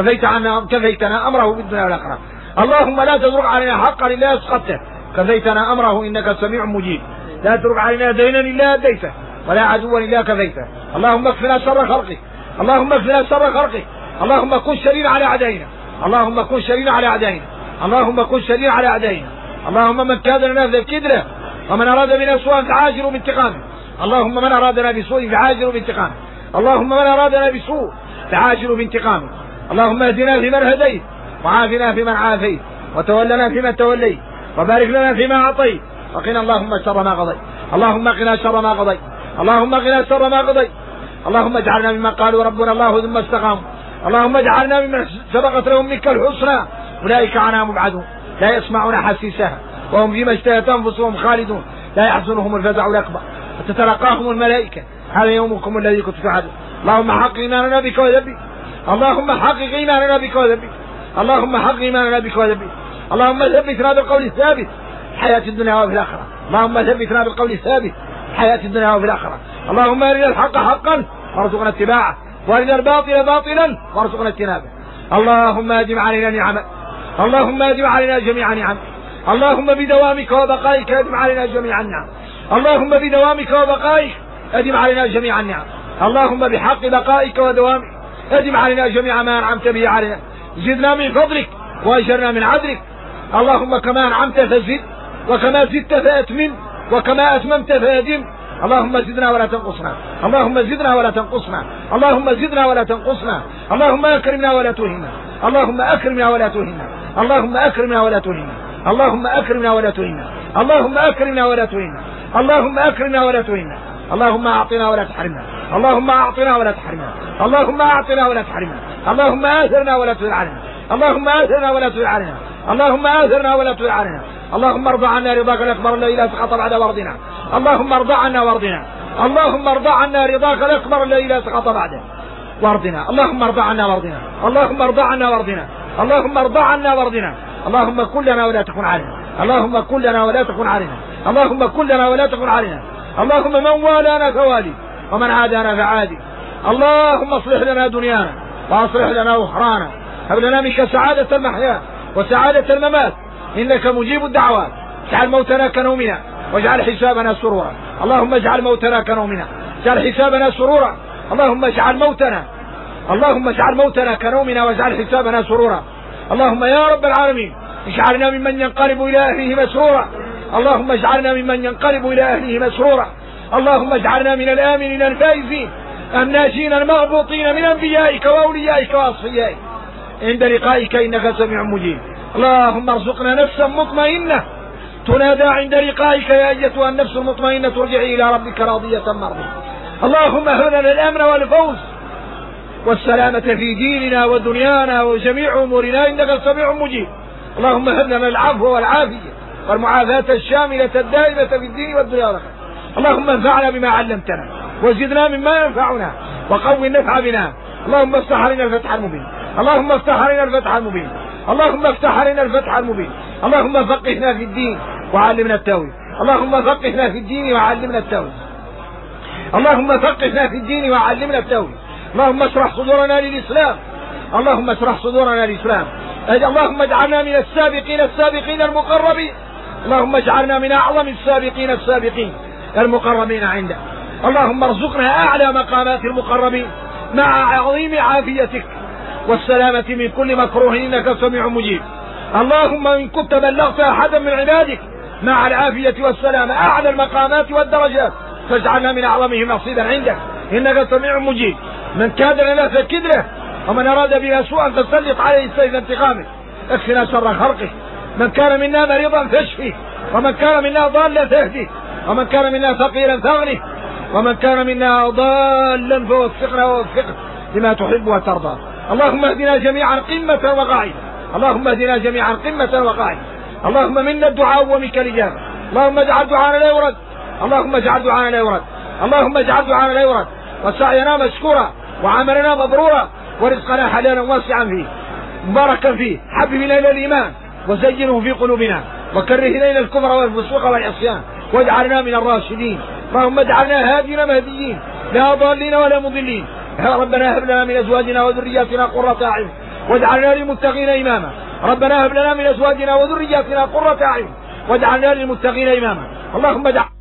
Speaker 1: كفيتنا أمره في الدنيا والآخرة. اللهم لا تترك علينا حقا إلا أسقطته كفيتنا أمره إنك سميع مجيب. لا تترك علينا دينا إلا أديته ولا عدوا إلا كفيته. اللهم اكفنا شر خلقك. اللهم اكفنا شر خلقك. اللهم كن شرير على أعدائنا. اللهم كن شرير على أعدائنا. اللهم كن شرير على أعدائنا. اللهم من كاد لنا فاكد له ومن أراد بنا سوءا فعاجل بانتقامه. اللهم من أرادنا بسوء فعاجل بانتقامه. اللهم من أرادنا بسوء فعاجل بانتقامه. اللهم اهدنا فيمن هديت وعافنا فيمن عافيت وتولنا فيمن توليت وبارك لنا فيما أعطيت وقنا اللهم شر ما قضيت. اللهم قنا شر ما قضيت. اللهم قنا شر ما قضيت. اللهم اجعلنا ممن قالوا ربنا الله ثم استقاموا. اللهم اجعلنا ممن سبقت لهم منك الحسنى أولئك عنها مبعدون لا يسمعون حسيسها وهم فيما اشتهت أنفسهم خالدون لا يحزنهم الفزع الأكبر وتتلقاهم الملائكة هذا يومكم الذي كنتم توعدون. اللهم حقق إيماننا بك وذبك. اللهم حقق إيماننا بك وذبك. اللهم حقق إيماننا بك وذبك. اللهم ثبتنا بالقول الثابت حياة الدنيا وفي الآخرة. اللهم ثبتنا بالقول الثابت حياة الدنيا وفي الآخرة. اللهم أرنا الحق حقا وارزقنا اتباعه وأرنا الباطل باطلا وارزقنا اجتنابه. اللهم أدم علينا نعمك. اللهم أدم علينا جميع نعمك. اللهم بدوامك وبقائك أدم علينا جميع النعم. اللهم بدوامك وبقائك أدم علينا جميع النعم. اللهم بحق بقائك ودوامك أدم علينا جميع ما أنعمت به علينا. زدنا من فضلك وأجرنا من عدلك. اللهم كما أنعمت فزد وكما زدت فأتمم وكما أتممت فأدم. اللهم زدنا ولا تنقصنا. اللهم زدنا ولا تنقصنا. اللهم زدنا ولا تنقصنا. اللهم أكرمنا ولا تهنا. اللهم أكرمنا ولا تهنا. اللهم أكرمنا ولا تهنا. اللهم أكرمنا ولا تهنا. اللهم أكرمنا ولا تهنا. اللهم أكرمنا ولا تهنا. اللهم أعطنا ولا تحرمنا. اللهم أعطنا ولا تحرمنا. اللهم أعطنا ولا تحرمنا. اللهم آثرنا ولا تؤثر علينا. اللهم آثرنا ولا تؤثر علينا. اللهم آثرنا ولا تؤثر علينا. اللهم ارضى عنا رضاك الأكبر الذي لا سقط بعد وارضنا. اللهم ارضى عنا وارضنا. اللهم ارضى عنا رضاك الأكبر الذي لا سقط بعده وارضنا. اللهم ارضى عنا وارضنا. اللهم ارضى عنا وارضنا. اللهم ارضى عنا وارضنا. اللهم كن لنا ولا تكن علينا. اللهم كن لنا ولا تكن علينا. اللهم كن لنا ولا تكن علينا. اللهم من والانا فوالي ومن عادانا فعادي. اللهم اصلح لنا دنيانا واصلح لنا أخرانا، هب لنا منك سعادة المحيا وسعادة الممات، إنك مجيب الدعوات. اجعل موتنا كنومنا واجعل حسابنا سرورا. اللهم اجعل موتنا كنومنا اجعل حسابنا سرورا. اللهم اجعل موتنا كنومنا واجعل حسابنا سرورا. اللهم يا رب العالمين اجعلنا ممن ينقلب إلى أهله مسرورا. اللهم اجعلنا ممن ينقلب إلى أهله مسرورا. اللهم اجعلنا من الآمنين الفائزين الناجين المغبوطين من أنبيائك وأوليائك وأصفيائك عند لقائك إنك سميع مجيب. اللهم ارزقنا نفسا مطمئنة تنادى عند لقائك يا أيتها النفس المطمئنة ارجعي إلى ربك راضية مرضية. اللهم هب لنا الأمن والفوز والسلامة في ديننا ودنيانا وجميع أمورنا إنك سميع مجيب. اللهم هب لنا العفو والعافية والمعافاة الشاملة الدائمة في الدين والدنيا والآخرة. اللهم انفعنا بما علمتنا وزدنا مما ينفعنا وقوي النفع بنا. اللهم افتح علينا الفتح المبين. اللهم افتح علينا الفتح المبين. اللهم افتح علينا الفتح المبين. اللهم فقهنا في الدين وعلمنا التأويل. اللهم فقهنا في الدين وعلمنا التأويل. اللهم فقهنا في الدين وعلمنا التأويل. اللهم اشرح صدورنا للإسلام. اللهم اشرح صدورنا للإسلام. اللهم اجعلنا من السابقين المقربين. اللهم اجعلنا من أعظم السابقين المقربين عندك. اللهم ارزقنا أعلى مقامات المقربين مع عظيم عافيتك والسلامة من كل مكروه إنك سميع مجيب. اللهم إن كنت بلغت أحدا من عبادك مع العافية والسلامة أعلى المقامات والدرجات فاجعلنا من أعظمهم نصيبا عندك إنك سميع مجيب. من كاد لنا فكد له، ومن أراد بنا سوءا فسلط عليه سيف انتقامه. اكفنا شر خلقه. من كان منا مريضا فاشفه، ومن كان منا ضالا فاهده، ومن كان منا فقيرا فاغنه، ومن كان منا ضالا فوفقه لما تحب وترضى. اللهم اهدنا جميعا قمة وقاعدة. اللهم اهدنا جميعا قمة وقاعدة. اللهم منا الدعاء ومنك الإجابة. اللهم اجعل دعانا لا يرد. اللهم اجعل دعانا لا يرد. اللهم اجعل دعانا لا يرد. وسعينا مشكورا وعملنا مبرورا ورزقنا حلالا واسعا فيه مباركا فيه. حبب إلينا الإيمان وزينه في قلوبنا وكره إلينا الكفر والفسوق والعصيان واجعلنا من الراشدين. اللهم اجعلنا هادين مهديين لا ضالين ولا مضلين. يا ربنا هب لنا من أزواجنا وذرياتنا قرة أعين واجعلنا للمتقين إماما. ربنا هب لنا من أزواجنا وذرياتنا قرة أعين واجعلنا للمتقين إماما. اللهم اجعل